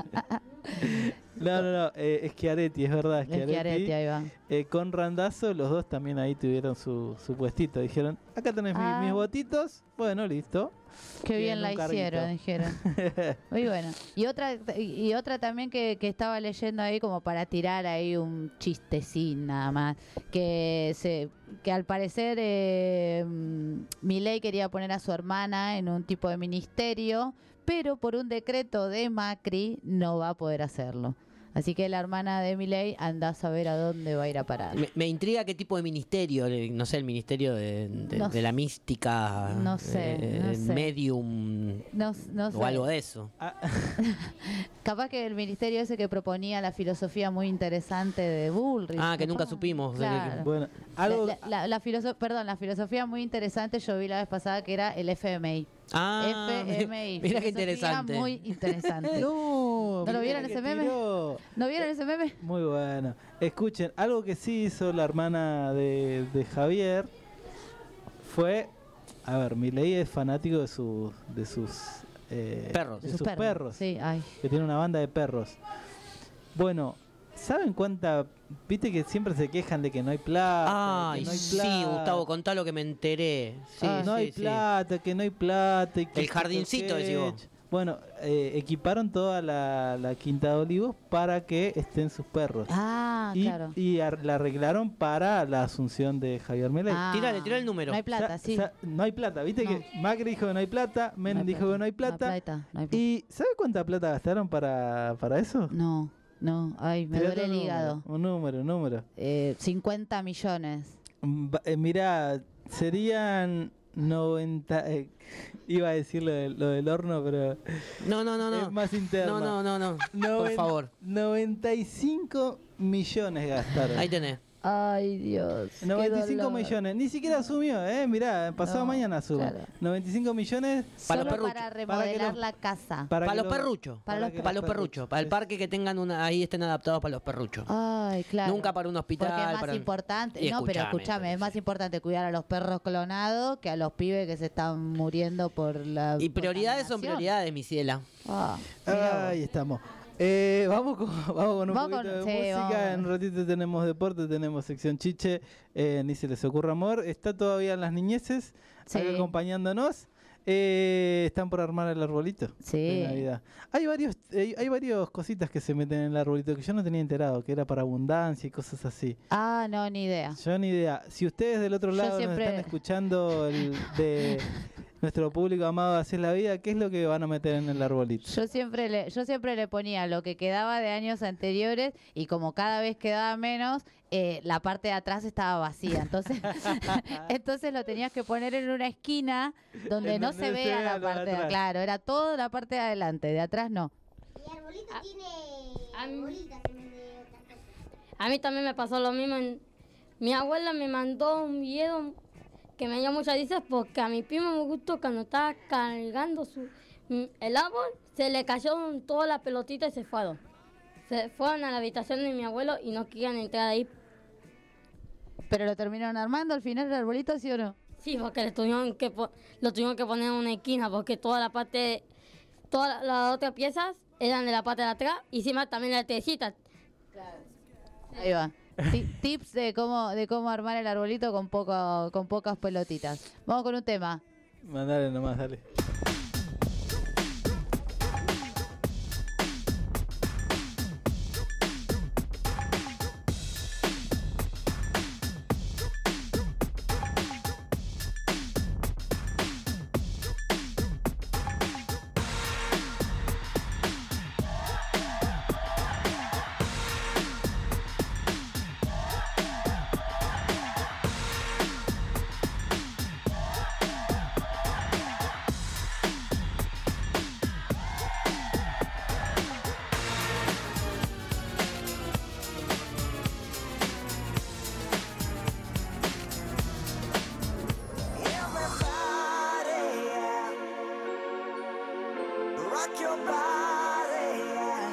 No, no, no, eh, Schiaretti, es verdad, Schiaretti. Schiaretti, ahí va. Eh, con Randazzo, los dos también ahí tuvieron su, su puestito. Dijeron, acá tenés mi- Ah. mis votitos. Bueno, listo. Qué Tienen bien la un carguito. hicieron, dijeron. Muy bueno. Y otra y otra también que, que estaba leyendo ahí como para tirar ahí un chistecín nada más, que se que al parecer eh, mm, Milei quería poner a su hermana en un tipo de ministerio, pero por un decreto de Macri no va a poder hacerlo. Así que la hermana de Milei anda a saber a dónde va a ir a parar. Me, me intriga qué tipo de ministerio, eh, no sé, el ministerio de, de- No de la mística, no sé, eh, no sé. medium No, no sé. o algo de eso. Capaz que el ministerio ese que proponía la filosofía muy interesante de Bullrich. Ah, que ¿no? nunca supimos. Claro. Bueno, algo. La, la- la filoso- perdón, la filosofía muy interesante yo vi la vez pasada que era el F M I. Ah, F M I. mira qué filosofía interesante. Muy interesante. No, ¿No lo mirá vieron que ese meme? tiró. ¿No vieron ese meme? Muy bueno. Escuchen, algo que sí hizo la hermana de, de Javier fue, a ver, Milei es fanático de sus de sus eh, Perros. de De sus perros, Sí, ay. que tiene una banda de perros. Bueno, ¿saben cuánta? Viste que siempre se quejan de que no hay plata, Ay, que no hay sí, plata, Gustavo, contá lo que me enteré. Sí, no sí, hay sí. plata, que no hay plata. y que El esto, jardincito, que decís vos. aquello. Bueno, eh, equiparon toda la, la Quinta de Olivos para que estén sus perros. Ah, y claro. y ar- la arreglaron para la asunción de Javier Milei. Ah, Tírale, tira el número. No hay plata, Sa- sí. sa- no hay plata, viste No. que Macri dijo que no hay plata, Menem hay dijo plata, que no hay no hay plata. plata, no hay plata. ¿Y sabe cuánta plata gastaron para, para eso? No, no, ay, me Tirate duele el un hígado. número, Un número, un número. Eh, cincuenta millones. Mm, va- eh, mirá, serían noventa... eh, iba a decir lo, del- lo del horno, pero No, no, no, no. es más interno. No, no, no, no. Por Noven- favor. noventa y cinco millones gastaron. Ahí tenés. Ay, Dios. qué noventa y cinco dolor. millones. Ni siquiera asumió, ¿eh? Mirá, pasado No, mañana asume. claro. noventa y cinco millones Para Solo los perruchos. para Para que remodelar lo- la casa. para, Para que los lo- perruchos. Para los que Para los perruchos. Para el parque que tengan una, ahí estén adaptados para los perruchos. Ay, claro. Nunca para un hospital. Porque es más para- importante, Y no, pero escuchame, escúchame, es más sí. importante cuidar a los perros clonados que a los pibes que se están muriendo por la Y prioridades son contaminación. prioridades, mi ciela. Ah, mirá Ahí vos. estamos. Eh, vamos, con, vamos con un Vamos poquito con- de sí, música. vamos. En un ratito tenemos deporte, tenemos sección chiche. Eh, ni se les ocurra amor. Está todavía en las niñeces Sí. acá acompañándonos. Eh, están por armar el arbolito Sí. de Navidad. Hay varios, eh, hay varios cositas que se meten en el arbolito que yo no tenía enterado, que era para abundancia y cosas así. Ah, no, ni idea. Yo ni idea. Si ustedes del otro Yo lado siempre- nos están escuchando el, de nuestro público amado Así es la vida, ¿qué es lo que van a meter en el arbolito? Yo siempre le, yo siempre le ponía lo que quedaba de años anteriores y como cada vez quedaba menos, eh, la parte de atrás estaba vacía. Entonces, entonces lo tenías que poner en una esquina donde En no donde se se vea vea la lo de parte de atrás. claro, era toda la parte de adelante, de atrás no. El arbolito tiene a mí- bolitas en vez de otras cosas. A mí también me pasó lo mismo. En, mi abuela me mandó un video que me dio muchas risas porque a mi primo me gustó cuando estaba cargando su, el árbol, se le cayó toda la pelotita y se fueron. Se fueron a la habitación de mi abuelo y no querían entrar ahí. ¿Pero lo terminaron armando al final el arbolito, sí o no? Sí, porque le tuvieron que po- lo tuvieron que poner en una esquina porque toda la parte, todas las otras piezas eran de la parte de atrás y encima también la tejita. Ahí va. Ti- Tips de cómo de cómo armar el arbolito con poco con pocas pelotitas. Vamos con un tema. Mandale nomás, dale. Rock your body, yeah.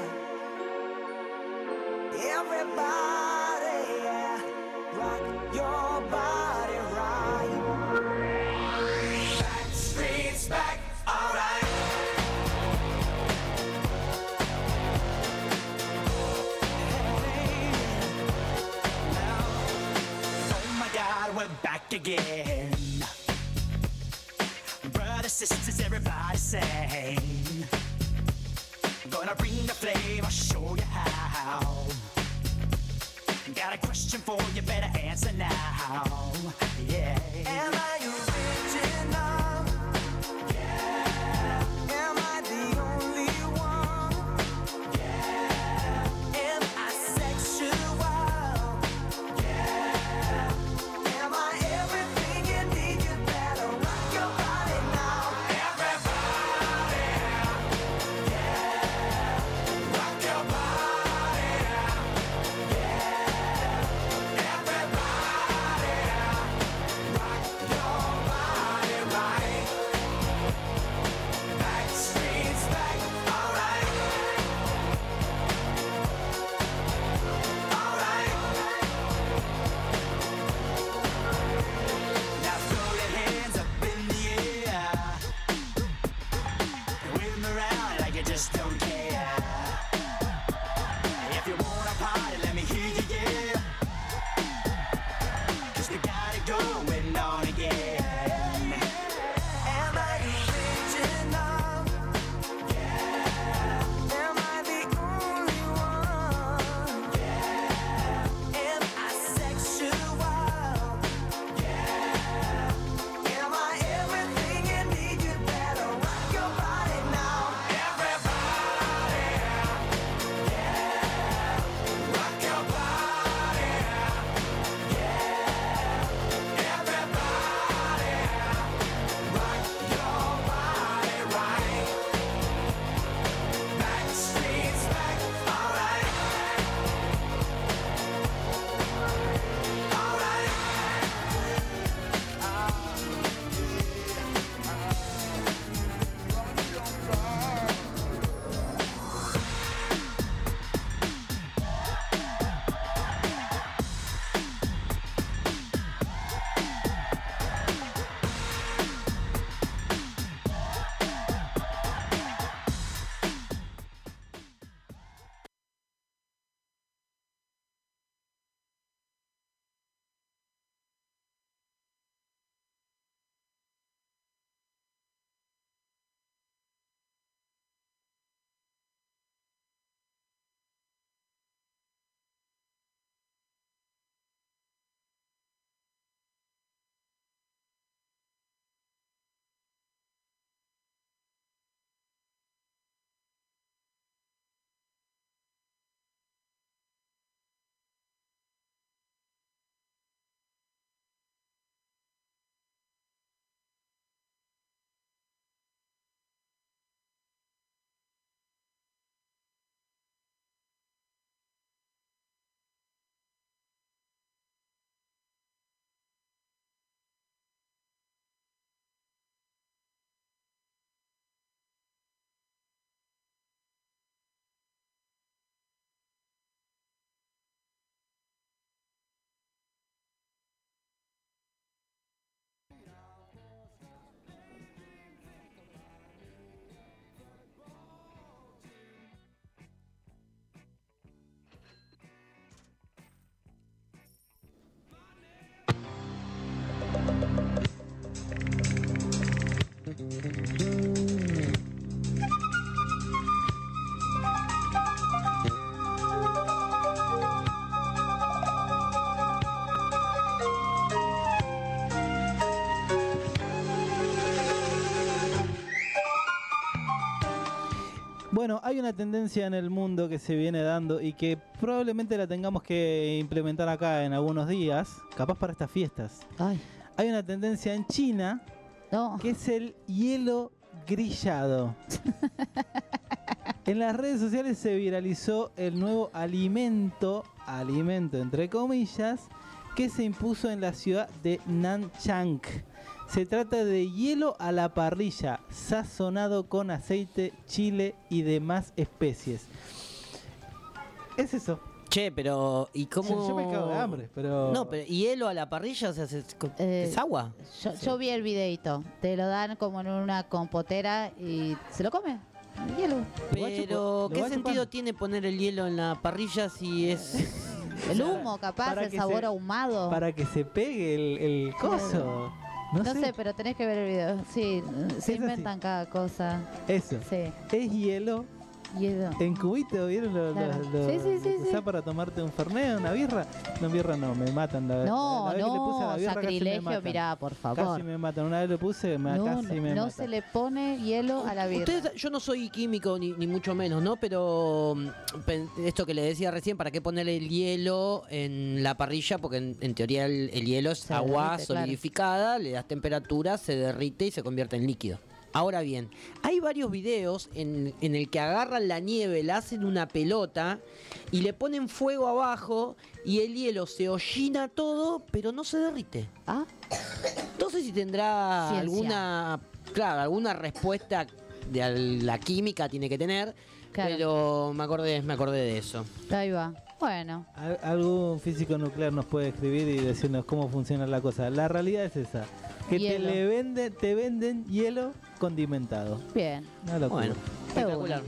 Everybody, yeah. Rock your body right. Back streets back, alright. Oh my God, we're back again. Brothers, sisters, everybody sing. Gonna bring the flame, I'll show you how. Got a question for you, better answer now. Yeah. Am I original? Yeah. Am I the only one? Yeah. Am I sexual? Yeah. Am I everything you need? You better rock your body now. Everybody, yeah. Rock your body, yeah. Everybody, rock your body right. Bueno, hay una tendencia en el mundo que se viene dando y que probablemente la tengamos que implementar acá en algunos días, capaz para estas fiestas. Ay. Hay una tendencia en China no. que es el hielo grillado. En las redes sociales se viralizó el nuevo alimento, alimento entre comillas, que se impuso en la ciudad de Nanchang. Se trata de hielo a la parrilla, sazonado con aceite, chile y demás especies. Es eso. Che, pero ¿y cómo? Yo me cago de hambre, pero... No, pero hielo a la parrilla, o sea, ¿es, Eh, ¿es agua? Yo, yo vi el videito. Te lo dan como en una compotera y se lo come. El hielo. Pero, ¿qué sentido tiene poner el hielo en la parrilla si es...? El humo, capaz, Para el que sabor se- ahumado. Para que se pegue el, el coso. No, No, sé. pero tenés que ver el video. Sí, se Es inventan cada cosa. Eso. Sí. Es hielo. Hielo. En cubito, ¿vieron? Lo, Claro. lo- lo- Sí, sí, sí, lo que sí. usás para tomarte un fernet, una birra. No, birra no, me matan. La, No, la vez que le puse a la no, birra casi me sacrilegio, matan. mirá, por favor. Casi me matan. Una vez lo puse, me, No, casi me no matan. se le pone hielo a la birra. Ustedes, yo no soy químico ni, ni mucho menos, ¿no? Pero mm, pen- esto que le decía recién, ¿para qué ponerle el hielo en la parrilla? Porque en, en teoría el, el hielo es Se agua derrite, claro. solidificada, le das temperatura, se derrite y se convierte en líquido. Ahora bien, hay varios videos en, en el que agarran la nieve, la hacen una pelota y le ponen fuego abajo y el hielo se hollina todo, pero no se derrite. ¿Ah? No sé si tendrá Ciencia. alguna, claro, alguna respuesta de al- la química tiene que tener, Claro. pero me acordé, me acordé de eso. Ahí va. Bueno. Al- Algún físico nuclear nos puede escribir y decirnos cómo funciona la cosa. La realidad es esa. Que te, Hielo. le vende, te venden hielo condimentado. Bien. Una locura. Bueno, espectacular.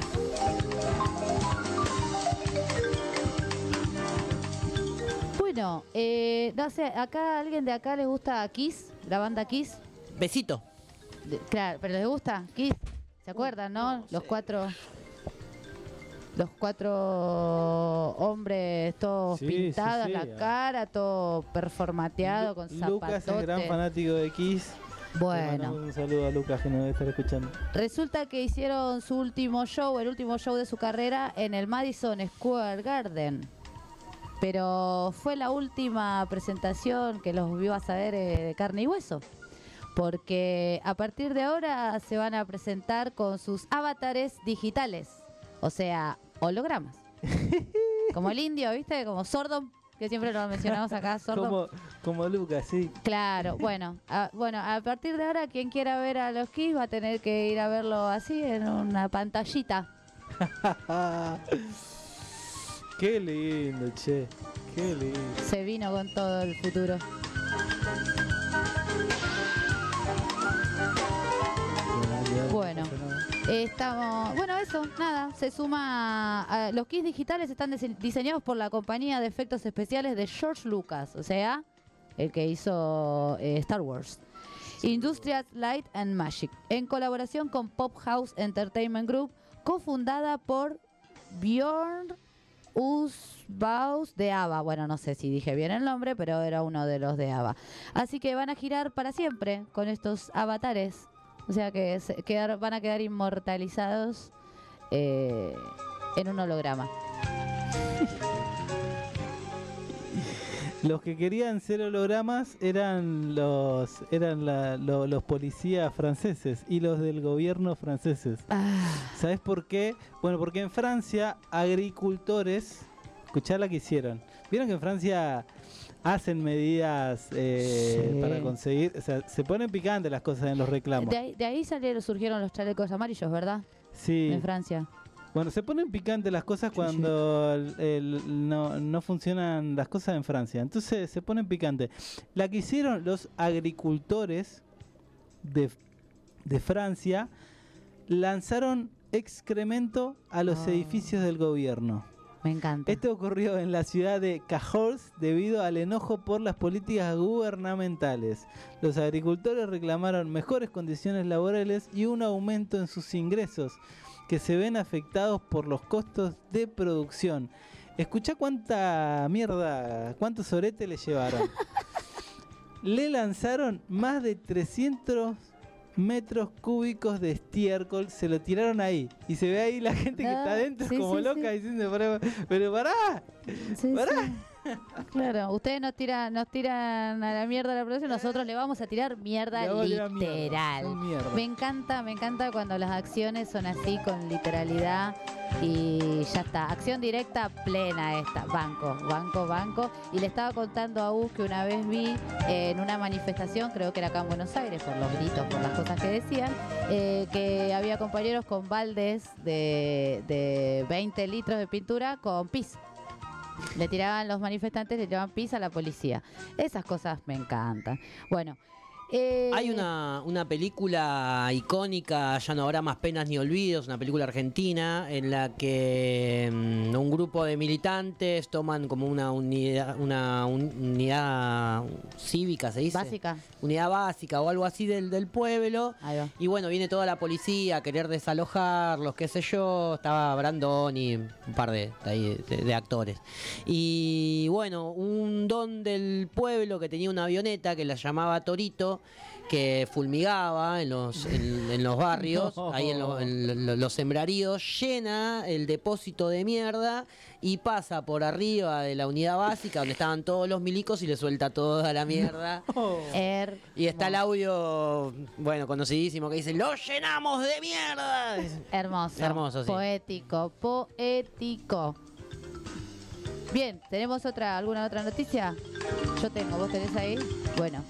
Bueno, eh, no sé, acá a alguien de acá le gusta Kiss, la banda Kiss. Besito. De- claro, pero les gusta Kiss. ¿Se acuerdan, no? Los cuatro. Los cuatro hombres todos Sí, pintados, sí, sí, la ah. cara, todo performateado con zapatote. Lucas es gran fanático de Kiss. Le Bueno. mandamos un saludo a Lucas que nos debe estar escuchando. Resulta que hicieron su último show, el último show de su carrera, en el Madison Square Garden. Pero fue la última presentación que los vio a saber eh, de carne y hueso. Porque a partir de ahora se van a presentar con sus avatares digitales. O sea, hologramas. Como el indio, ¿viste? Como Sordom, que siempre lo mencionamos acá, Sordom. Como, como Lucas, sí. Claro, bueno, a, bueno, a partir de ahora quien quiera ver a los Kiss va a tener que ir a verlo así en una pantallita. Qué lindo, che. Qué lindo. Se vino con todo el futuro. Bueno, estamos, bueno, eso, nada, se suma a, los kits digitales están dise- diseñados por la compañía de efectos especiales de George Lucas, o sea, el que hizo eh, Star Wars. Industrial Light and Magic, en colaboración con Pop House Entertainment Group, cofundada por Bjorn Usbaus de ABBA. Bueno, no sé si dije bien el nombre, pero era uno de los de ABBA. Así que van a girar para siempre con estos avatares. O sea que se quedar, van a quedar inmortalizados eh, en un holograma. Los que querían ser hologramas eran los eran la- lo- los policías franceses y los del gobierno franceses. ¿Sabes por qué? Bueno, porque en Francia agricultores, escuchá la que hicieron. Vieron que en Francia hacen medidas eh, Sí. para conseguir, o sea, se ponen picantes las cosas en los reclamos. De ahí, de ahí salieron, surgieron los chalecos amarillos, ¿verdad? Sí. En Francia. Bueno, se ponen picantes las cosas cuando el- el- no, no funcionan las cosas en Francia. Entonces se ponen picantes. La que hicieron los agricultores de, de Francia lanzaron excremento a los Ah. edificios del gobierno. Me encanta. Esto ocurrió en la ciudad de Cahors debido al enojo por las políticas gubernamentales. Los agricultores reclamaron mejores condiciones laborales y un aumento en sus ingresos, que se ven afectados por los costos de producción. Escuchá cuánta mierda, cuántos soretes le llevaron. Le lanzaron más de trescientos metros cúbicos de estiércol, se lo tiraron ahí. y se ve ahí la gente que Ah, está adentro sí, como sí, loca sí. diciendo, pero, pero pará, Sí, pará. sí. Claro, ustedes nos tiran, nos tiran a la mierda a la producción, nosotros le vamos a tirar mierda Le vamos a tirar mierda, literal. son mierda. Me encanta, me encanta cuando las acciones son así con literalidad y ya está. Acción directa plena esta, banco, banco, banco. Y le estaba contando a Gus que una vez vi eh, en una manifestación, creo que era acá en Buenos Aires, por los gritos, por las cosas que decían, eh, que había compañeros con baldes de, de veinte litros de pintura con pis. Le tiraban los manifestantes, le tiraban pis a la policía. Esas cosas me encantan. Bueno. Eh, Hay una, una película icónica, Ya no habrá más penas ni olvidos, una película argentina en la que mm, un grupo de militantes toman como una unidad, una un- unidad cívica, ¿se dice? Básica. Unidad básica o algo así del, del pueblo. Y bueno, viene toda la policía a querer desalojarlos, qué sé yo. Estaba Brandon y un par de, de, ahí de- de actores. Y bueno, un don del pueblo que tenía una avioneta que la llamaba Torito, que fulmigaba en los, en, en los barrios, No. ahí en, lo- en lo- los sembraríos, llena el depósito de mierda y pasa por arriba de la unidad básica donde estaban todos los milicos y le suelta toda la mierda. Er- Y está el audio, bueno, conocidísimo, que dice, ¡lo llenamos de mierda! Hermoso. Hermoso, sí. Poético, poético. Bien, ¿tenemos otra, alguna otra noticia? Yo tengo, ¿vos tenés ahí? Bueno.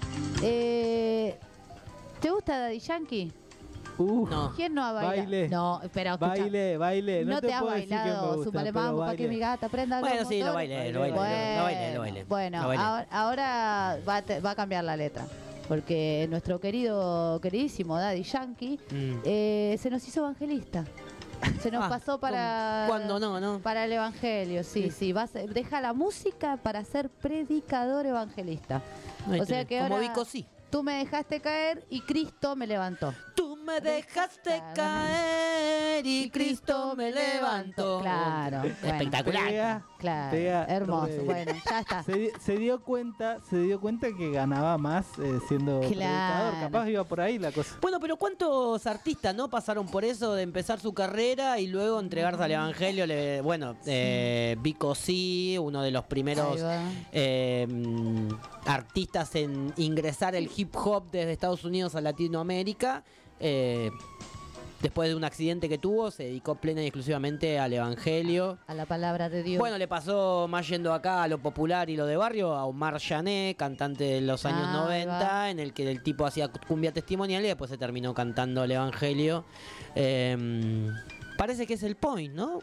Eh, ¿Te gusta Daddy Yankee? Uh, No. ¿Quién no ha bailado? Baile. No, espera, escucha. Baile, baile. No, No te, te has puedo decir que me bailado, gusta, súmale pero mambo para que baile. mi gata aprenda los Bueno, sí, lo motores. bailé, lo bailé, lo bailé, lo bailé, lo bailé. Bueno, Lo bailé. ahora, ahora va, a te- va a cambiar la letra. Porque nuestro querido, queridísimo Daddy Yankee Mm. eh, se nos hizo evangelista. Se nos Ah, pasó para ¿cuándo no, no? para el evangelio, sí, sí. Va a ser- deja la música para ser predicador evangelista. Ahí o sea tenés, que como ahora Vico sí. tú me dejaste caer y Cristo me levantó. Tú me dejaste caer y Cristo me levantó. Claro, bueno. Espectacular. Pega, Claro, pega hermoso. re bien. Bueno, ya está. Se, di- se dio cuenta, se dio cuenta que ganaba más eh, siendo predicador. Claro. Capaz iba por ahí la cosa. Bueno, pero ¿cuántos artistas no pasaron por eso de empezar su carrera y luego entregarse al evangelio? Le- bueno, eh, Vico sí, uno de los primeros Ahí va. eh, mm, artistas en ingresar el hip hop desde Estados Unidos a Latinoamérica. Eh, después de un accidente que tuvo, se dedicó plena y exclusivamente al evangelio. A la palabra de Dios. Bueno, le pasó más yendo acá a lo popular y lo de barrio, a Omar Jané, cantante de los años Ah, ahí noventa, va. en el que el tipo hacía cumbia testimonial y después se terminó cantando el evangelio. Eh, parece que es el point, ¿no?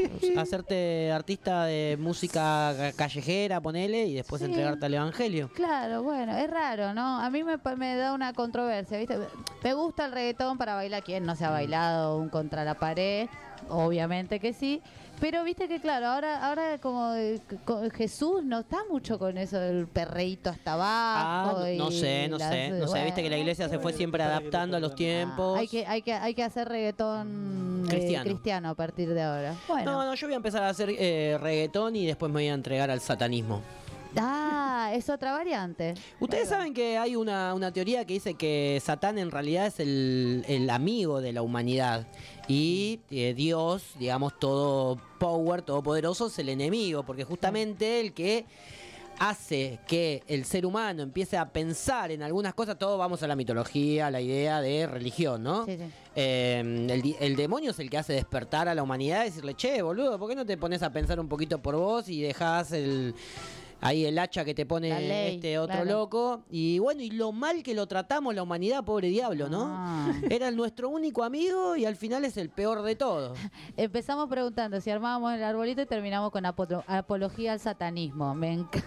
Hacerte artista de música ca- callejera, ponele, y después Sí. entregarte al evangelio. Claro, bueno, es raro, ¿no? A mí me, pa- me da una controversia, ¿viste? Me gusta el reggaetón para bailar. ¿Quién no se ha bailado un contra la pared? Obviamente que sí. Pero viste que, claro, ahora ahora como eh, co- Jesús no está mucho con eso del perreíto hasta Ah, abajo. no, no y sé, no las- sé, no sé, viste que la iglesia se fue siempre adaptando a los tiempos. Hay que, hay que, hay que hacer reggaetón eh, Cristiano. cristiano a partir de ahora. Bueno. No, no, yo voy a empezar a hacer eh, reggaetón y después me voy a entregar al satanismo. Ah, es otra variante. Ustedes saben que hay una, una teoría que dice que Satán en realidad es el, el amigo de la humanidad y eh, Dios, digamos, todo power, todopoderoso, es el enemigo, porque justamente el que hace que el ser humano empiece a pensar en algunas cosas, todos vamos a la mitología, a la idea de religión, ¿no? Sí, sí. Eh, el, di- el demonio es el que hace despertar a la humanidad y decirle, che, boludo, ¿por qué no te pones a pensar un poquito por vos y dejás el... Ahí el hacha que te pone La ley, este otro claro. loco. Y bueno, y lo mal que lo tratamos la humanidad, pobre diablo, ¿no? Ah. Era nuestro único amigo y al final es el peor de todos. Empezamos preguntando si armábamos el arbolito y terminamos con apo- apología al satanismo. Me enc-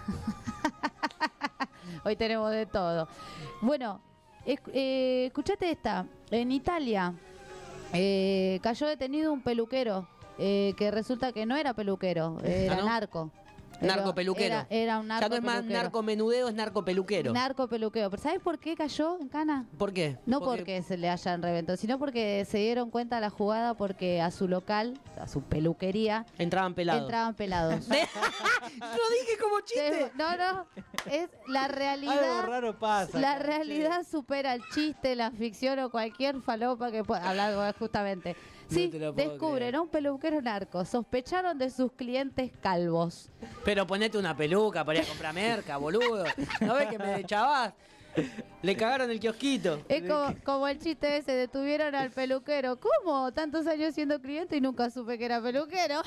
Hoy tenemos de todo. Bueno, esc- eh, escuchate esta. En Italia eh, cayó detenido un peluquero eh, que resulta que no era peluquero, era ¿Ah, no? narco. Pero Narco peluquero. Era, era un narco Ya no es más peluquero. narco menudeo, es narco peluquero. Narco peluquero. ¿Pero sabes por qué cayó en cana? ¿Por qué? No porque se le hayan reventado, sino porque se dieron cuenta de la jugada porque a su local, a su peluquería, Entraban pelados. entraban pelados. Lo dije como chiste. No, no. es la realidad. Algo raro pasa. La acá, realidad che. supera el chiste, la ficción o cualquier falopa que pueda hablar justamente. Sí, te lo puedo descubren creer. a un peluquero narco. Sospecharon de sus clientes calvos. Pero ponete una peluca para ir a comprar merca, boludo. ¿No ves que me chavás? Le cagaron el kiosquito. Es como, como el chiste ese, detuvieron al peluquero. ¿Cómo? Tantos años siendo cliente y nunca supe que era peluquero.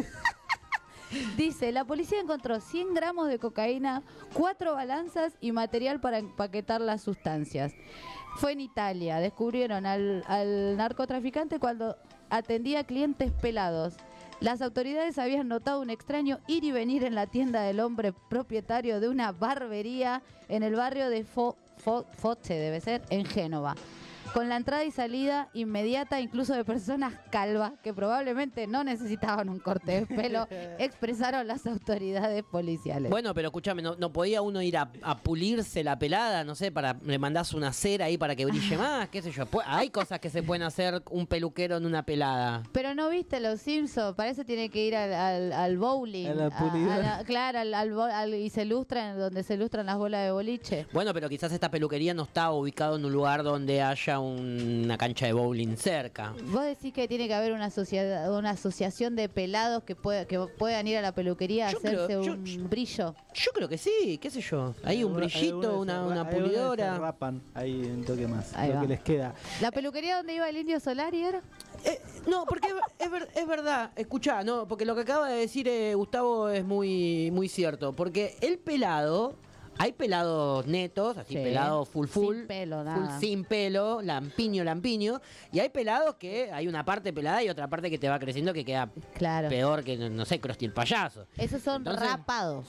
Dice, la policía encontró cien gramos de cocaína, cuatro balanzas y material para empaquetar las sustancias. Fue en Italia. Descubrieron al, al narcotraficante cuando atendía clientes pelados. Las autoridades habían notado un extraño ir y venir en la tienda del hombre propietario de una barbería en el barrio de Fo, Fo, Foce, debe ser, en Génova. Con la entrada y salida inmediata incluso de personas calvas que probablemente no necesitaban un corte de pelo, expresaron las autoridades policiales. Bueno, pero escúchame, ¿no, no podía uno ir a, a pulirse la pelada? No sé, para le mandás una cera ahí para que brille más, qué sé yo. Pu- Hay cosas que se pueden hacer un peluquero en una pelada. Pero no viste los Simpsons, para eso tiene que ir al, al, al bowling. A la pulidora. a la- claro, al, al bo- al- y se lustran, donde se lustran las bolas de boliche. Bueno, pero quizás esta peluquería no está ubicada en un lugar donde haya un- una cancha de bowling cerca. Vos decís que tiene que haber una sociedad, una asociación de pelados que, pueda, que puedan ir a la peluquería a Yo hacerse creo- yo- un brillo. Yo creo que sí, qué sé yo. Hay un Algunos- brillito, algunos una, se ra- una algunos se pulidora. rapan ahí un toque más. Ahí lo va. que les queda. ¿La peluquería donde iba el Indio Solari era? Eh, no, porque es, es ver- es verdad, escuchá, no, porque lo que acaba de decir eh, Gustavo es muy, muy cierto. Porque el pelado, hay pelados netos, así Sí. pelados full full. Sin pelo, full nada. sin pelo, lampiño, lampiño. Y hay pelados que hay una parte pelada y otra parte que te va creciendo que queda Claro. peor que, no, no sé, Krusty el payaso. Esos son Entonces- rapados.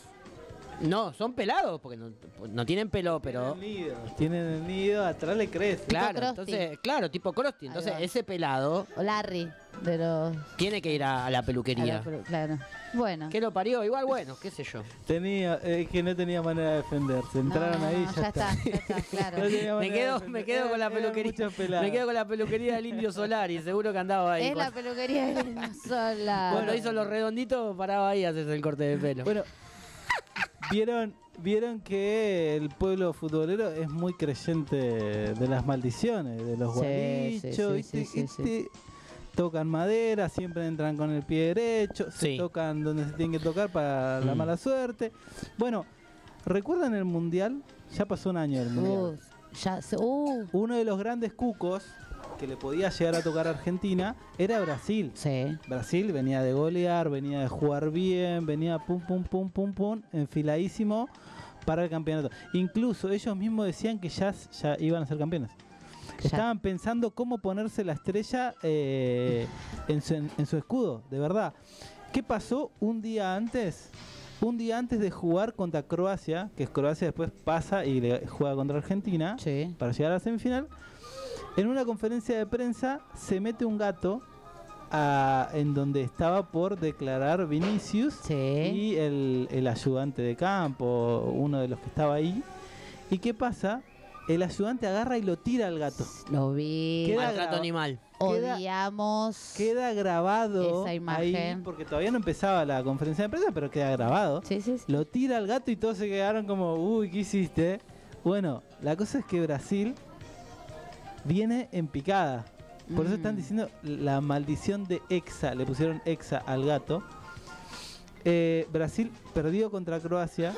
No, son pelados, porque no, no tienen pelo, pero... Tienen el nido, tienen el nido, atrás le crece. Claro, Krusty. entonces, claro, tipo Krusty. Ahí Entonces, va. ese pelado O Larry, de los... tiene que ir a, a la a peluquería. la pelu- claro. Bueno. ¿Qué lo parió? Igual, bueno, qué sé yo. Tenía, es que no tenía manera de defenderse. Entraron No, ahí no, y ya, ya está, ya está, claro. No tenía Me manera quedo, de me defender- quedo con la eran- eran peluquería. muchas peladas. Me quedo con la peluquería del Indio Solari, seguro que andaba ahí. Es la Cuando, peluquería de Indio Solari. cuando hizo los redonditos, paraba ahí a hacerse el corte de pelo. Bueno, vieron, vieron que el pueblo futbolero es muy creyente de las maldiciones, de los Sí, guarichos, sí, ¿viste? sí, sí, sí. ¿Viste? Tocan madera, siempre entran con el pie derecho, se Sí. tocan donde se tienen que tocar para la Mm. mala suerte. Bueno, ¿recuerdan el mundial? Ya pasó un año del mundial. Uh, ya se- uh. Uno de los grandes cucos que le podía llegar a tocar a Argentina era Brasil. Sí. Brasil venía de golear, venía de jugar bien, venía pum, pum, pum, pum, pum, enfiladísimo para el campeonato. Incluso ellos mismos decían que ya, ya iban a ser campeones. Ya. Estaban pensando cómo ponerse la estrella eh, en, su, en su escudo, de verdad. ¿Qué pasó un día antes? Un día antes de jugar contra Croacia, que Croacia después pasa y le juega contra Argentina Sí. para llegar a la semifinal. En una conferencia de prensa se mete un gato a- en donde estaba por declarar Vinicius Sí. y el, el ayudante de campo, uno de los que estaba ahí. ¿Y qué pasa? El ayudante agarra y lo tira al gato. Lo vi. Queda Maltrato grabado. animal. queda- Odiamos. Queda grabado Esa imagen. ahí, porque todavía no empezaba la conferencia de prensa, pero queda grabado. Sí, sí, sí. Lo tira al gato y todos se quedaron como, uy, ¿qué hiciste? Bueno, la cosa es que Brasil viene en picada. Por eso están Mm. diciendo la maldición de Hexa. Le pusieron Hexa al gato. Eh, Brasil perdió contra Croacia.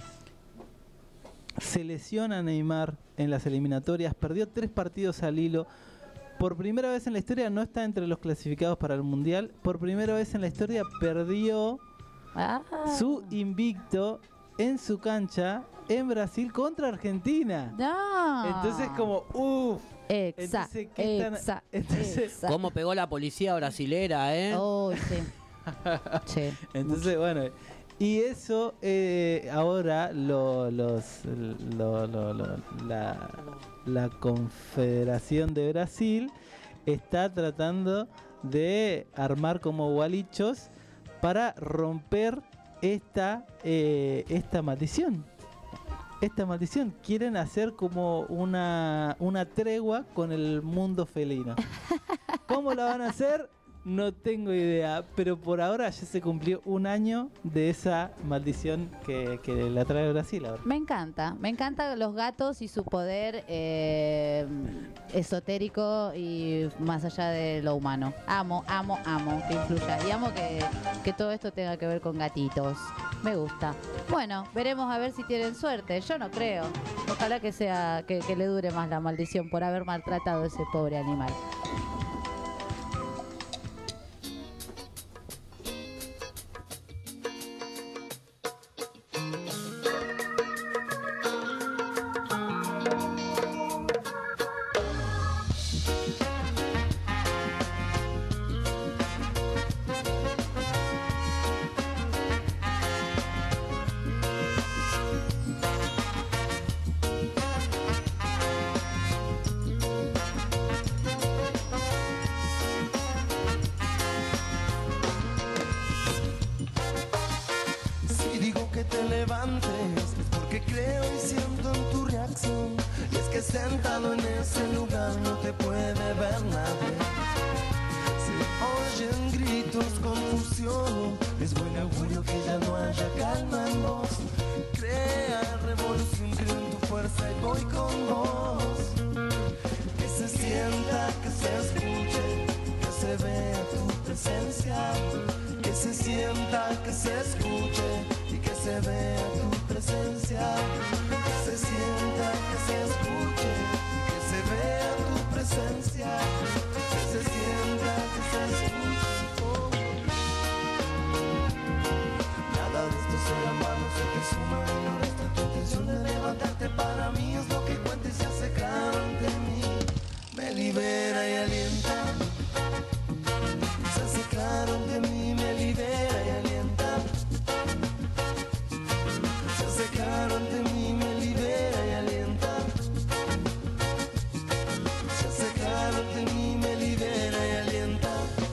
Se lesiona a Neymar en las eliminatorias. Perdió tres partidos al hilo. Por primera vez en la historia no está entre los clasificados para el Mundial. Por primera vez en la historia perdió Ah. su invicto en su cancha en Brasil contra Argentina. No. Entonces como, uff. Exa, Entonces, ¿qué están- exa, entonces- exa. ¿Cómo pegó la policía brasilera, eh? Oh, sí. Sí. Entonces, bueno, y eso eh, ahora lo, los, lo- lo- lo- la, la Confederación de Brasil está tratando de armar como gualichos para romper esta, eh, esta maldición. Esta maldición. Quieren hacer como una, una tregua con el mundo felino. ¿Cómo la van a hacer? No tengo idea, pero por ahora ya se cumplió un año de esa maldición que, que la trae Brasil ahora. Me encanta, me encantan los gatos y su poder eh, esotérico y más allá de lo humano. Amo, amo, amo que influya y amo que, que todo esto tenga que ver con gatitos. Me gusta. Bueno, veremos a ver si tienen suerte. Yo no creo. Ojalá que sea que, que le dure más la maldición por haber maltratado a ese pobre animal. Sentado en ese lugar no te puede ver nadie. Se oyen gritos, confusión. Es buen augurio que ya no haya calma en vos. Crea revolución, creo en tu fuerza y voy con vos. Que se sienta, que se escuche, que se vea tu presencia. Que se sienta, que se escuche y que se vea tu presencia. Que se sienta, que se escuche y que se vea tu presencia. Que se sienta, que se escuche. Oh. Nada de esto será malo, sé que suma y no resta. Tu intención de levantarte para mí es lo que cuenta y se hace claro ante mí. Me libera y alienta. Se hace claro ante mí, me libera y alienta. Se hace claro ante mí, me libera y alienta. Se hace claro ante mí, me libera y alienta.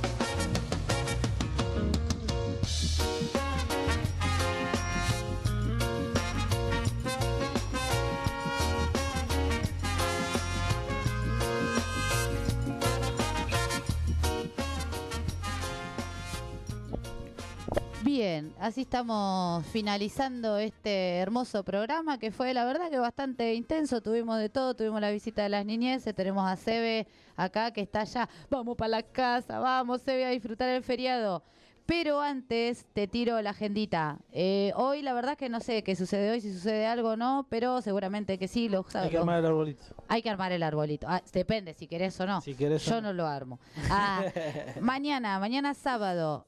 Bien, así estamos finalizando este hermoso programa que fue la verdad que bastante intenso, tuvimos de todo, tuvimos la visita de las niñeces, tenemos a Sebe acá que está allá, vamos para la casa, vamos Sebe a disfrutar el feriado. Pero antes te tiro la agendita. Eh, hoy la verdad que no sé qué sucede hoy, si sucede algo o no, pero seguramente que sí. Los, Hay que los- armar el arbolito. Hay que armar el arbolito. Ah, depende si querés o no. Si querés o Yo no. no lo armo. Ah, mañana, mañana sábado,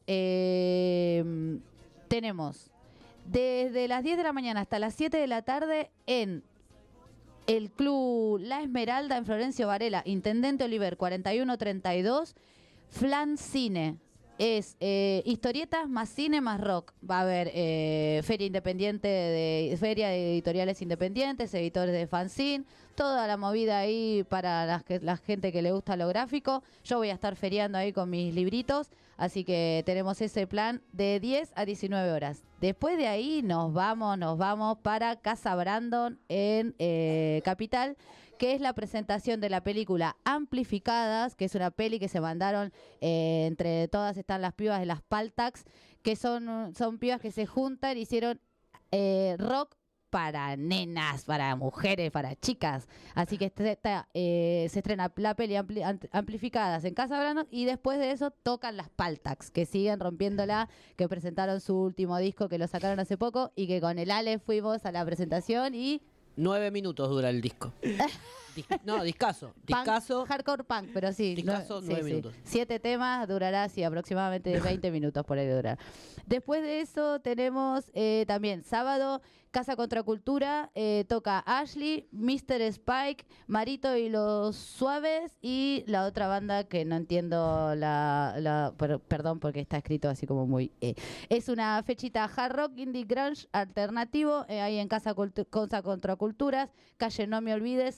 eh, tenemos desde las diez de la mañana hasta las siete de la tarde en el Club La Esmeralda en Florencio Varela, Intendente Oliver cuarenta y uno treinta y dos, Flan Cine. Es eh, historietas más cine más rock. Va a haber eh, feria independiente, de feria de editoriales independientes, editores de fanzine, toda la movida ahí para las que, la gente que le gusta lo gráfico. Yo voy a estar feriando ahí con mis libritos, así que tenemos ese plan de diez a diecinueve horas. Después de ahí nos vamos, nos vamos para Casa Brandon en eh, Capital, que es la presentación de la película Amplificadas, que es una peli que se mandaron, eh, entre todas están las pibas de las Paltax, que son, son pibas que se juntan y hicieron eh, rock para nenas, para mujeres, para chicas. Así que este- esta, eh, se estrena la peli Ampli- Ant- Amplificadas en Casa Brandon y después de eso tocan las Paltax, que siguen rompiéndola, que presentaron su último disco, que lo sacaron hace poco y que con el Ale fuimos a la presentación y... Nueve minutos dura el disco. Dis- no, discazo. Punk, Discazo. hardcore punk, pero sí. Discazo, sí, nueve sí. minutos. Siete temas, durará así aproximadamente veinte minutos por ahí durar. Después de eso tenemos eh, también sábado, Casa Contracultura, eh, toca Ashley, mister Spike, Marito y los Suaves y la otra banda que no entiendo la, la per- perdón porque está escrito así como muy... eh. Es una fechita hard rock, indie grunge, alternativo, eh, ahí en Casa, Cultu- Casa Contraculturas, calle No Me Olvides, sesenta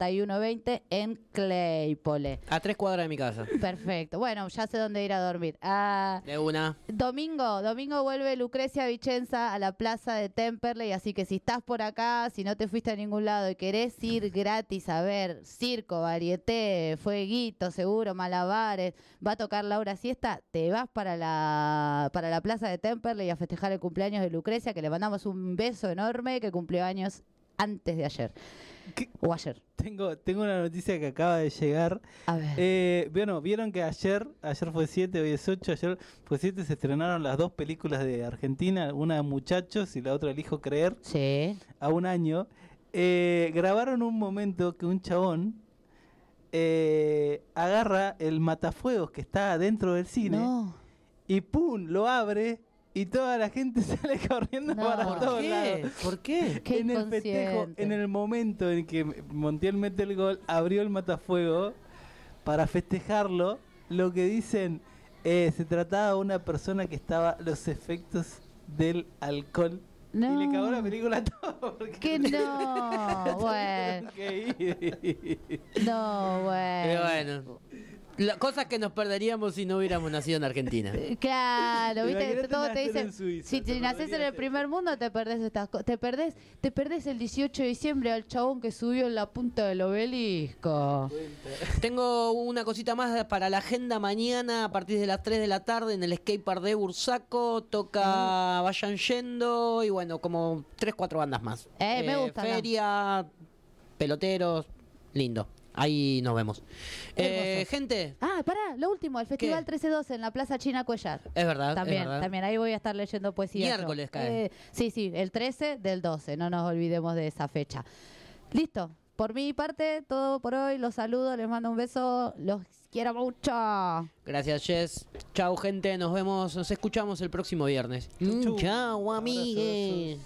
setenta y uno veinte en Claypole. A tres cuadras de mi casa. Perfecto. Bueno, ya sé dónde ir a dormir. Ah, De una. domingo, domingo vuelve Lucrecia Vicenza a la plaza de Temperley, así que si estás por acá, si no te fuiste a ningún lado y querés ir gratis a ver circo, varieté, fueguito, seguro, malabares, va a tocar Laura Siesta, te vas para la, para la plaza de Temperley a festejar el cumpleaños de Lucrecia, que le mandamos un beso enorme, que cumplió años antes de ayer. ¿Qué? O ayer. Tengo, tengo una noticia que acaba de llegar. A ver. Eh, bueno, vieron que ayer, ayer fue siete, hoy es ocho, ayer fue siete, se estrenaron las dos películas de Argentina, una de Muchachos y la otra Elijo Creer. Sí. A un año. Eh, grabaron un momento que un chabón eh, agarra el matafuegos que está dentro del cine No. y ¡pum! Lo abre. Y toda la gente sale corriendo No. para ¿Por todos qué? lados. ¿Por qué? Qué En el festejo, inconsciente. en el momento en que Montiel mete el gol, abrió el matafuego para festejarlo. Lo que dicen, eh, se trataba de una persona que estaba los efectos del alcohol. No. Y le cagó la película a todo. porque- Que no, bueno. que ir. No, Pero bueno. bueno. La- cosas que nos perderíamos si no hubiéramos nacido en Argentina. Claro, viste, Imagínate todo te nacer dicen, en Suiza, si te te naces en perderías el primer mundo te perdés estas cosas, te perdés, te perdés el dieciocho de diciembre al chabón que subió en la punta del obelisco. Tengo una cosita más para la agenda mañana a partir de las tres de la tarde en el skatepark de Bursaco. Toca Vayan Yendo y bueno, como tres, cuatro bandas más. Eh, me gusta, ¿no? Feria, peloteros, lindo. Ahí nos vemos. Eh, Hermoso. gente, Ah, pará, lo último, el Festival ¿Qué? trece doce en la Plaza China Cuellar. es verdad. También, es verdad. también, ahí voy a estar leyendo poesía. yo. Miércoles cae. Eh, sí, sí, el trece del doce, no nos olvidemos de esa fecha. Listo, por mi parte, todo por hoy, los saludo, les mando un beso, los quiero mucho. Gracias, Jess. Chau, gente. Nos vemos, nos escuchamos el próximo viernes. Mm, chao, amigues.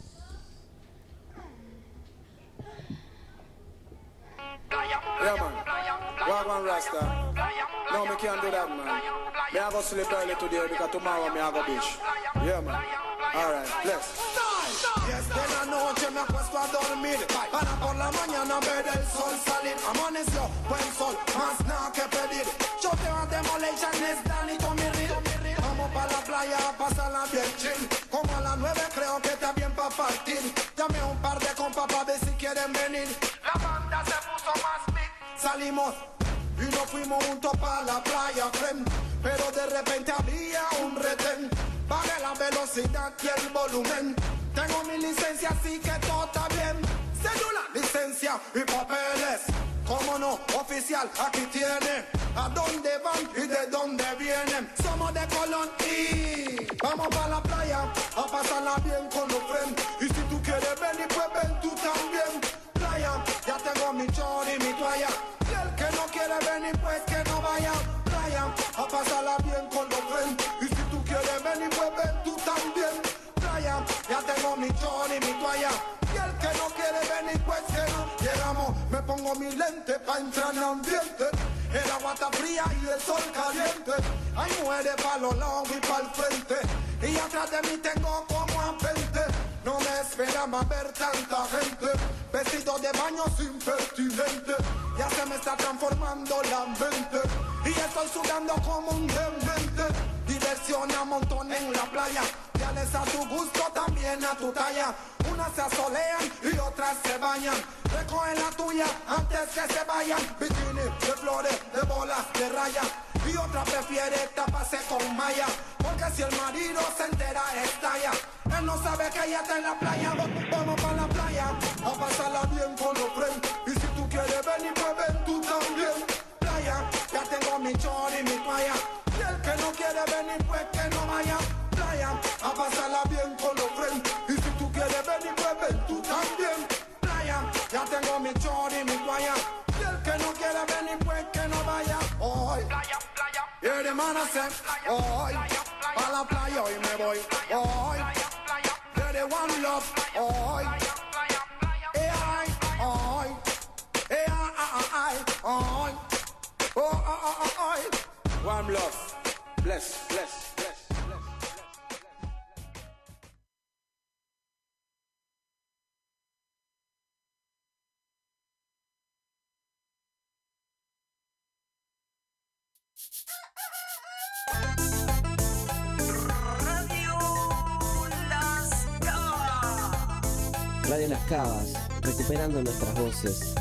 Yeah, man. Wagwan Rasta. No, me can't do that, man. Me I go sleep early today because tomorrow me I go beach. Yeah, man. All right, bless. Yes, de la noche me acuesto a dormir para por la mañana ver el sol salir. Amaneció, buen sol, más nada que pedir. Yo te voy a demolition, es Dani con mi reel. Vamos para la playa a pasarla bien chill. Como a las nueve creo que está bien para partir. Llamé a un par de compas para ver si quieren venir. La banda se puso más big. Salimos y nos fuimos juntos para la playa, friend. Pero de repente había un retén. Bajé la velocidad y el volumen. Tengo mi licencia, así que todo está bien. Cédula, licencia y papeles. Cómo no, oficial, aquí tiene. ¿A dónde van y de dónde vienen? Somos de Colón y vamos para la playa a pasarla bien con los friends. Y si tú quieres venir, pues ven tú también. Playa, ya tengo mi chor y mi toalla. Y el que no quiere venir, pues que no vaya. Playa, a pasarla bien con los friends. Y si tú quieres venir, pues ven tú también. Playa, ya tengo mi chor y mi toalla. Y el que no quiere venir, pues que no. Llegamos, me pongo mi lente pa' entrar en ambiente. El agua está fría y el sol caliente. Hay mujeres pa' los lados y pa' el frente. Y atrás de mí tengo como a veinte. No me esperaba ver tanta gente. Vestido de baño impertinente. Ya se me está transformando la mente. Y estoy sudando como un demente. Diversión a montón en la playa. Ya les a tu gusto, también a tu talla. Unas se asolean y otras se bañan. Recogen la tuya antes que se vayan. Bikini de flores, de bolas, de raya. Y otra prefiere taparse con malla. Porque si el marido se entera, estalla. Él no sabe que ella está en la playa. Vamos para la playa a pasarla bien con los friends. Y si tú quieres venir, pues ven tú también. Playa, ya tengo mi chor y mi toalla. Y el que no quiere venir, pues que no vaya. Playa, a pasarla bien con los friends. Y si tú quieres venir, pues ven tú también. Playa, ya tengo mi chor y mi toalla. Y el que no quiere venir, pues que no vaya. Hoy, playa, playa. Y el hermano se, hoy, a la playa hoy me voy. Hoy, de one love. Hoy, eh, ay, hoy, eh, ay, ay, ay, hoy. Oh, oh, oh, oh, oh. One love. Bless, bless. Radio Las Cavas, recuperando nuestras voces.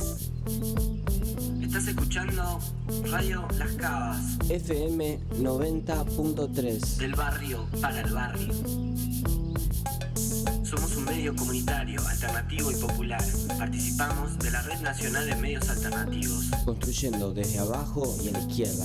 Estás escuchando Radio Las Cavas. F M noventa punto tres. Del barrio para el barrio. Somos un medio comunitario, alternativo y popular. Participamos de la Red Nacional de Medios Alternativos. Construyendo desde abajo y a la izquierda.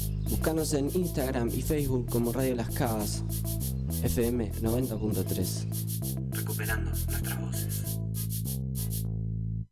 Búscanos en Instagram y Facebook como Radio Las Cavas, F M noventa punto tres.